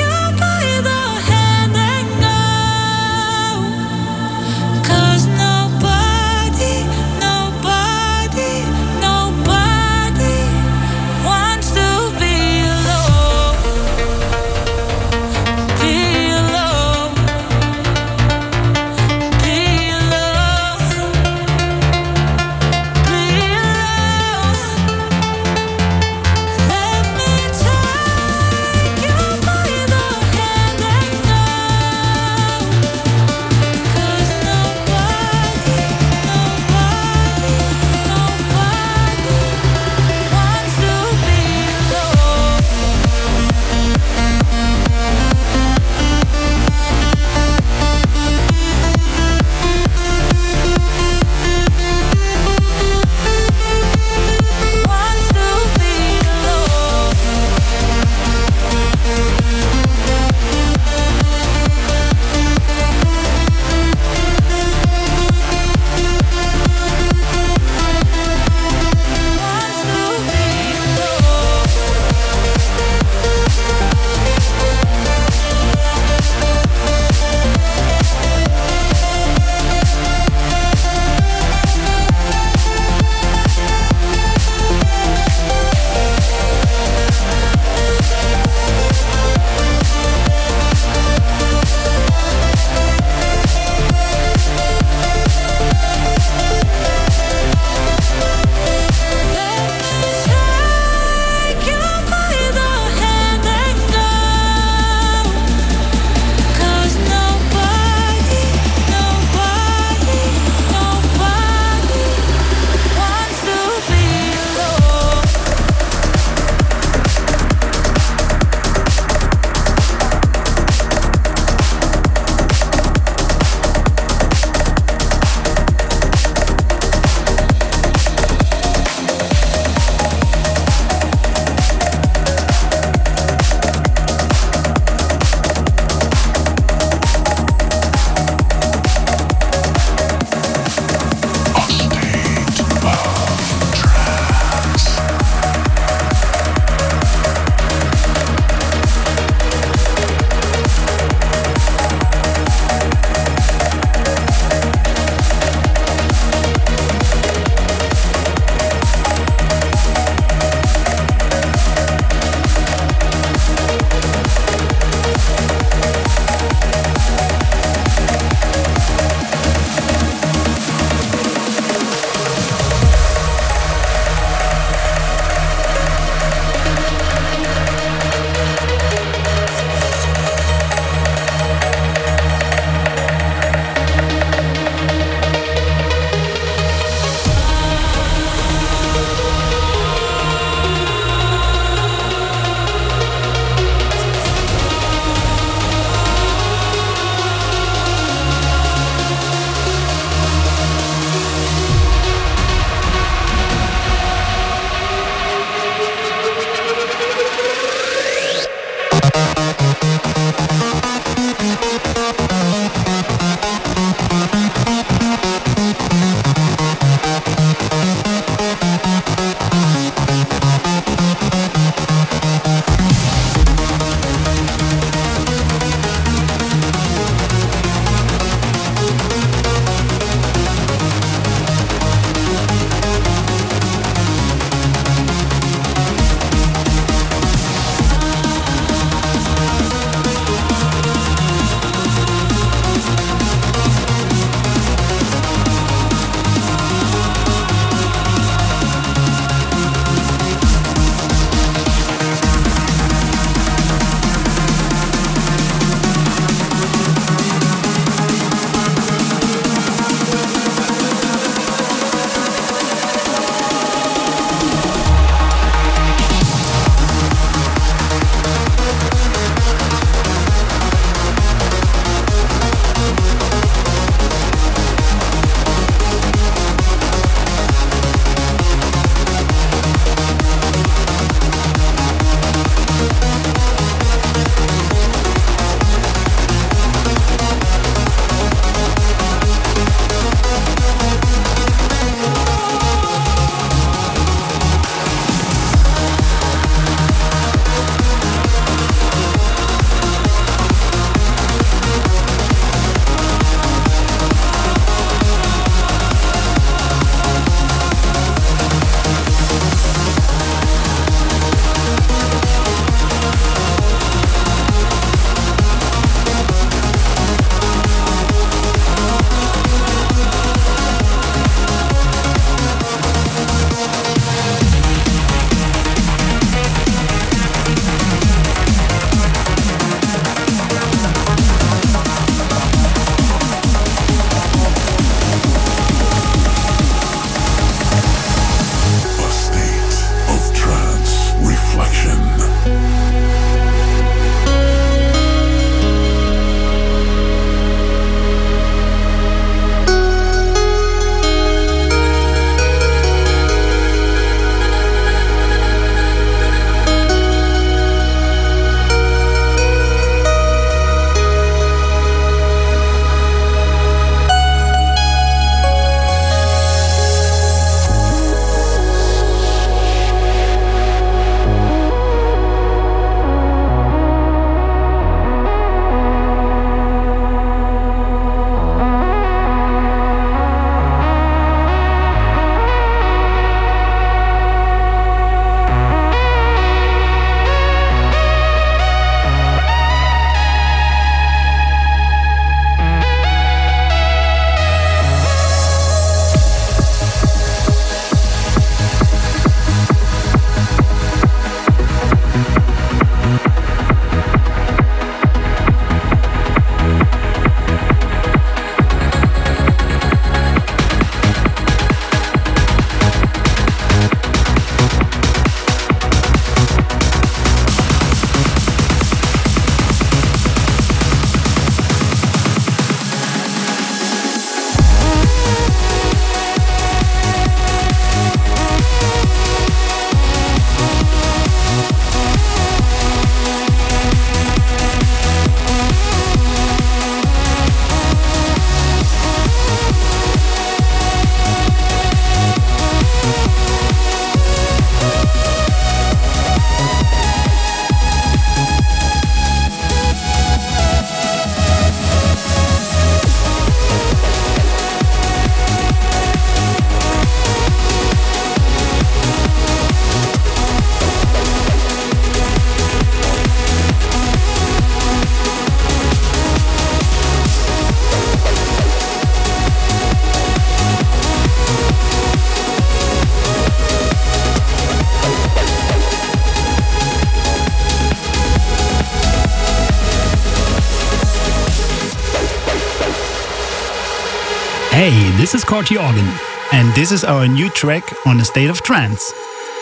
Hey, this is Corti Organ, and this is our new track on A State of Trance.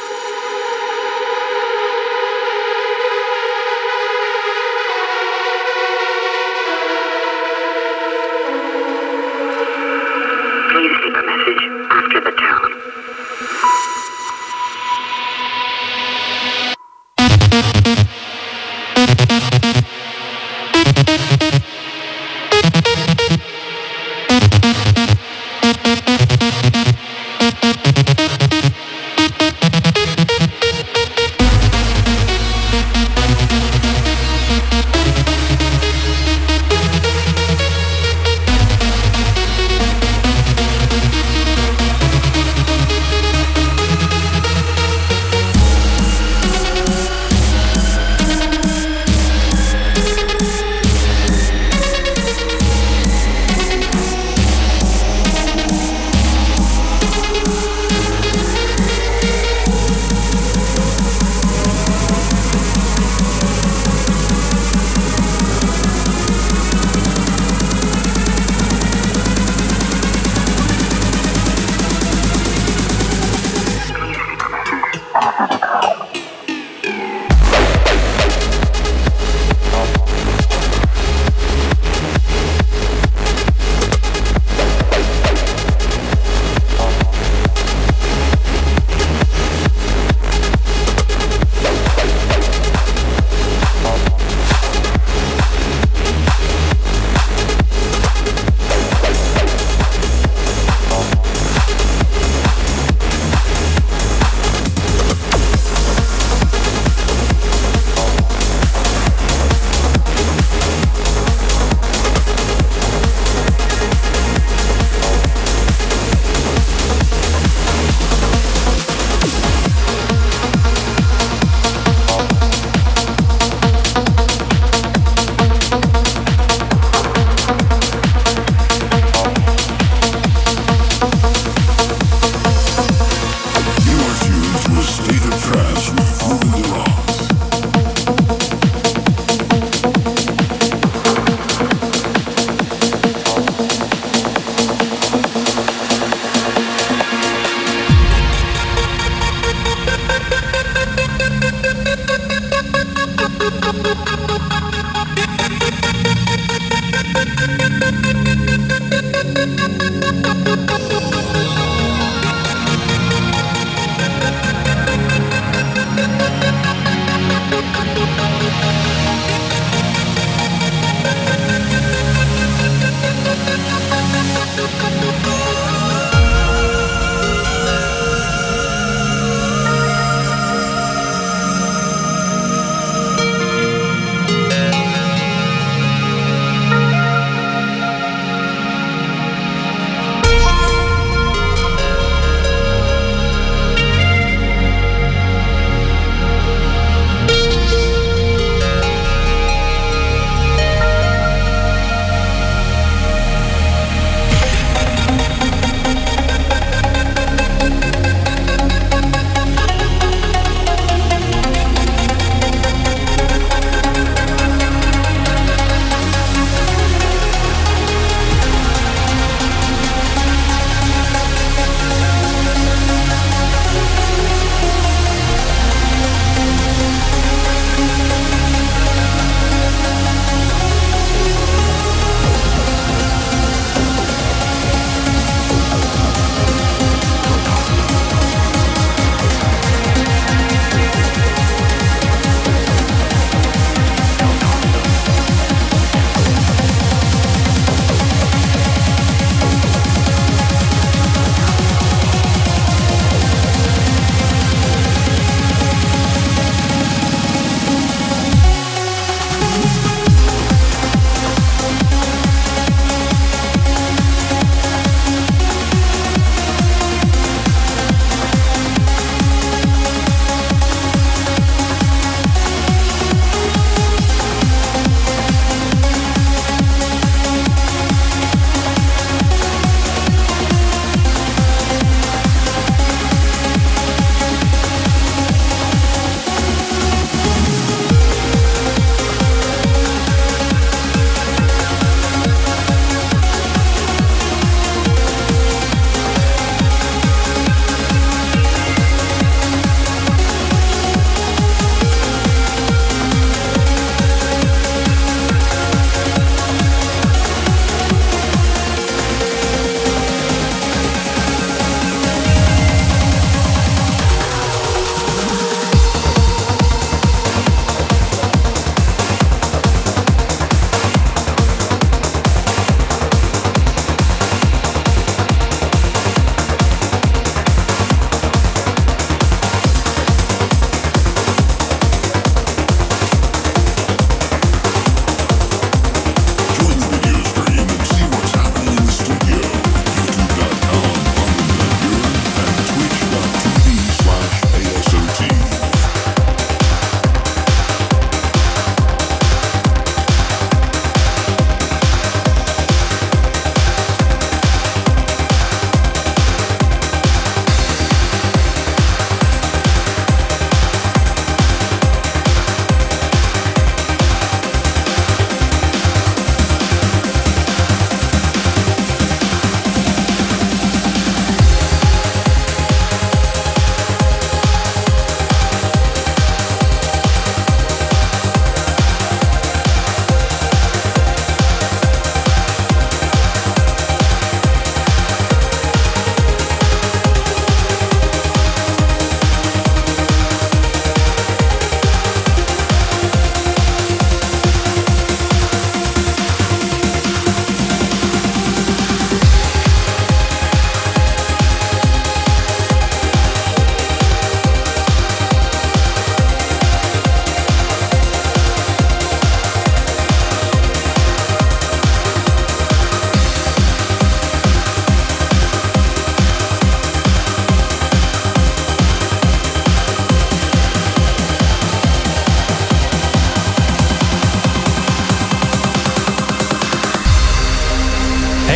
Please leave a message after the tone.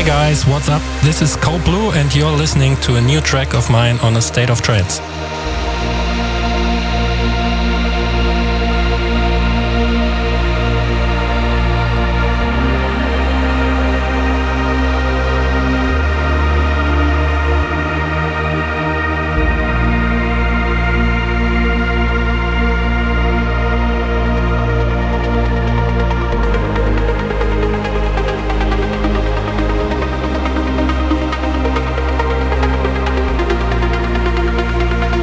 Hey guys, what's up? This is Cold Blue and you're listening to a new track of mine on A State of Trance. Thank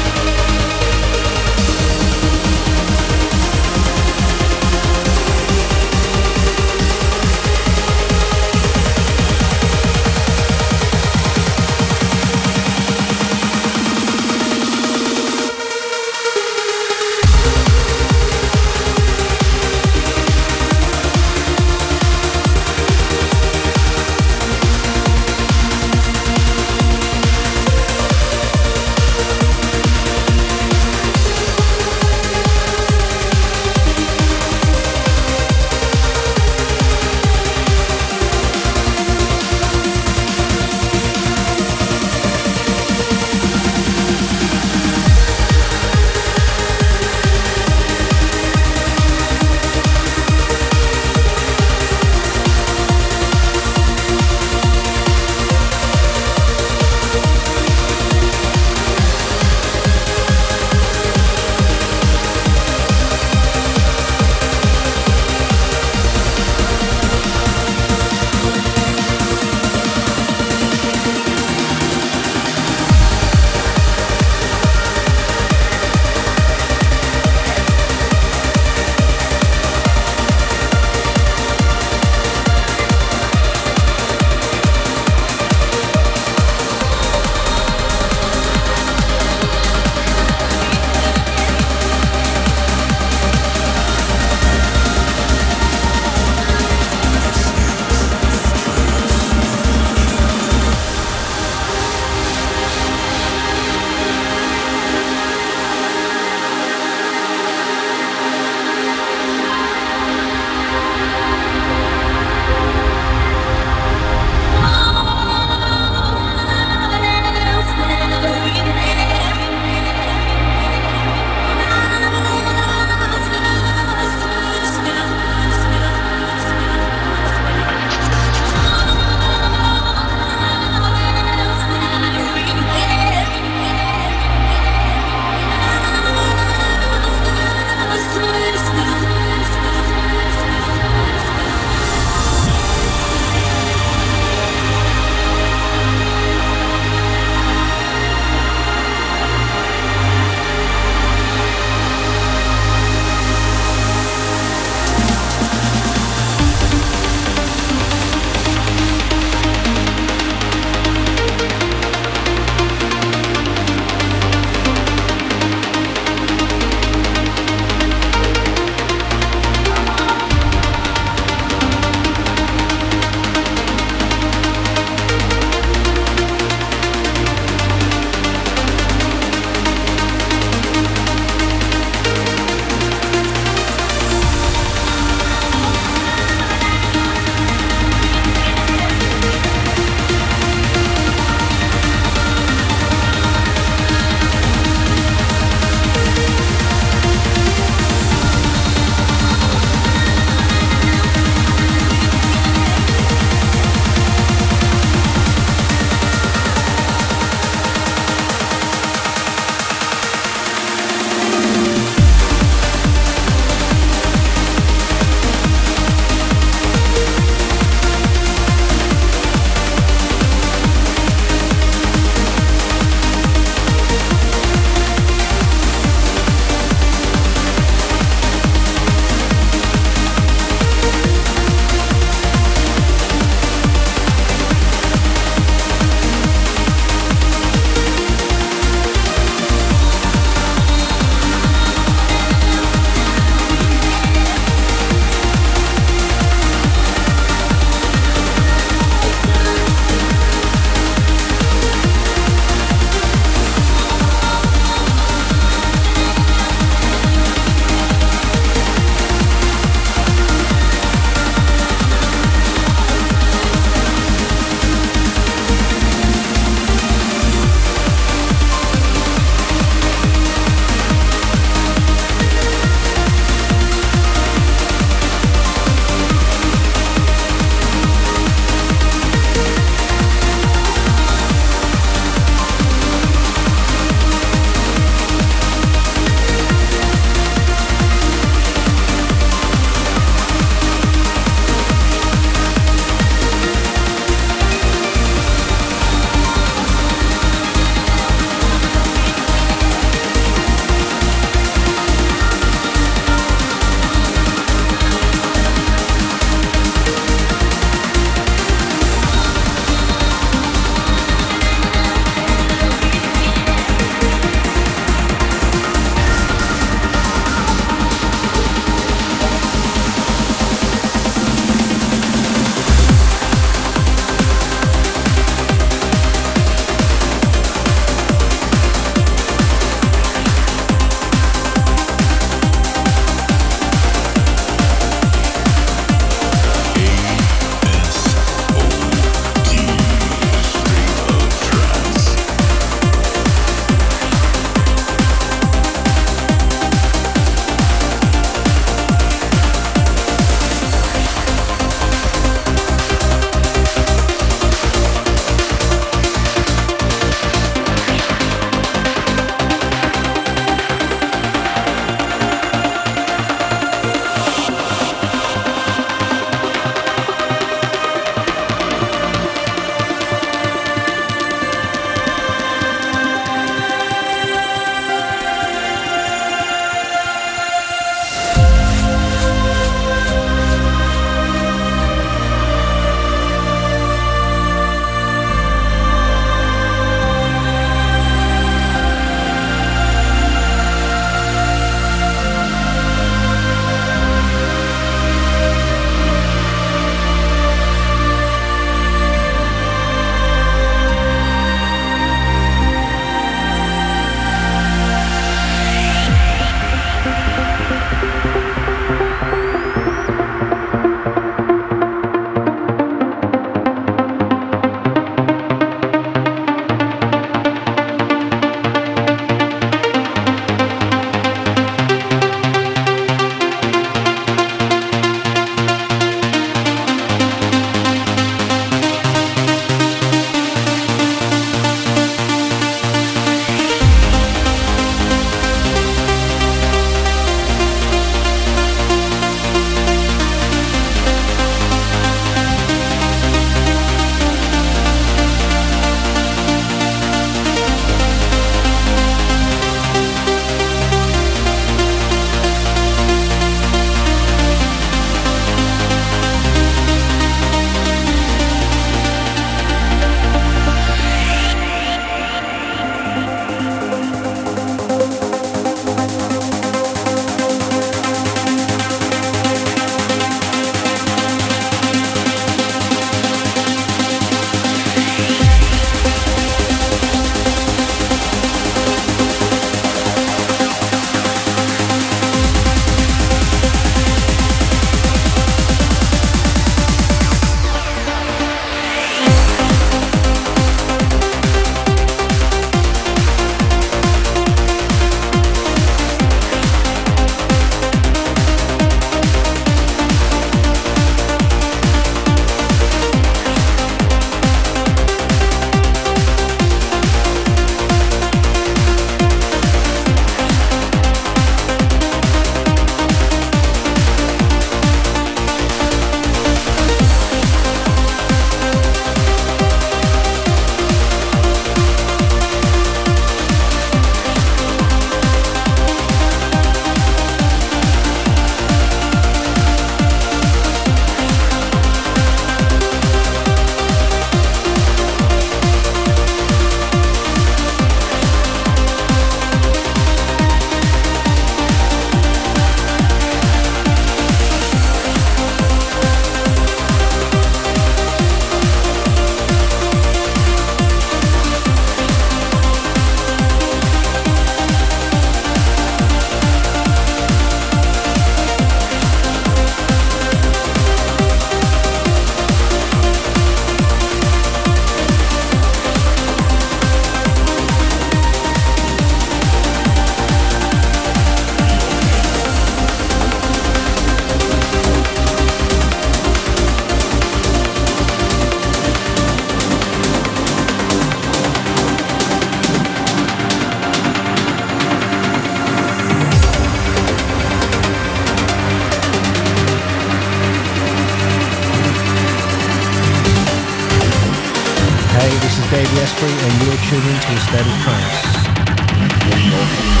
Davey Asprey, and you're tuning to A State of Trance.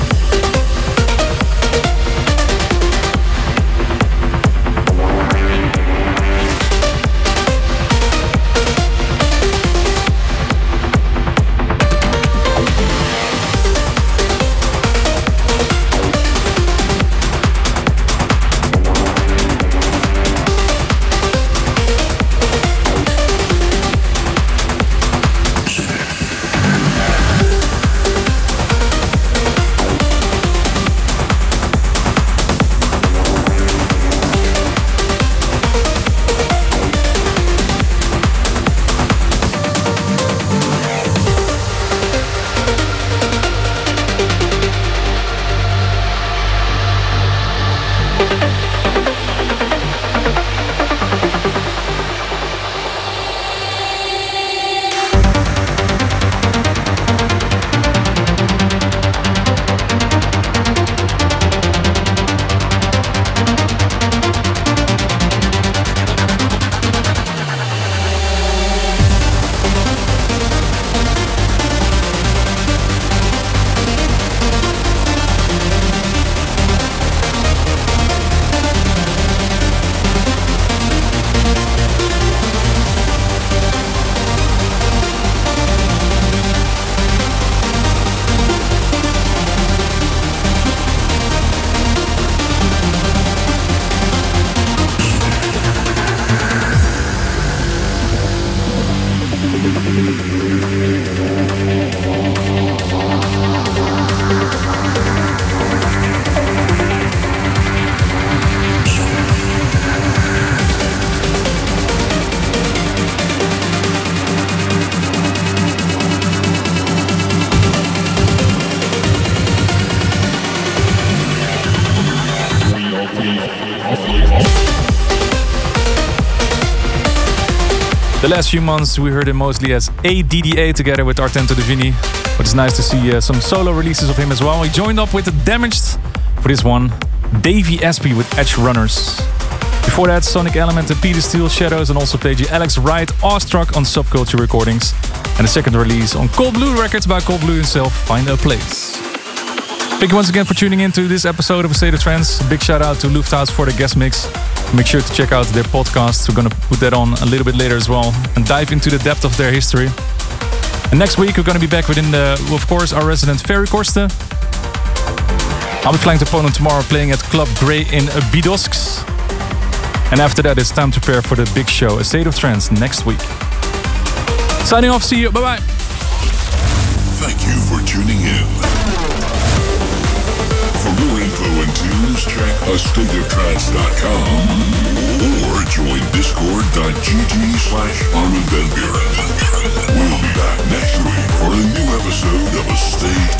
The last few months we heard him mostly as A D D A together with Artento Divini, but it's nice to see uh, some solo releases of him as well. He joined up with the Damaged for this one, Davey Asprey with Edge Runners. Before that, Sonic Element and Peter Steele, Shadows, and also played you Alex Wright, Awestruck on Subculture Recordings, and the second release on Cold Blue Records by Cold Blue himself, Find a Place. Thank you once again for tuning in to this episode of A State of Trance. Big shout out to Lufthouse for the guest mix. Make sure to check out their podcast. We're going to put that on a little bit later as well and dive into the depth of their history. And next week we're going to be back within the, of course, our resident Ferry Korsten. I'll be flying to Poland tomorrow, playing at Club Grey in Bydgoszcz. And after that it's time to prepare for the big show, A State of Trance, next week. Signing off, see you, bye bye. Thank you for tuning in. For more info and tunes, check a state of trance dot com or join discord.gg slash Armin van Buren. We'll be back next week for a new episode of A State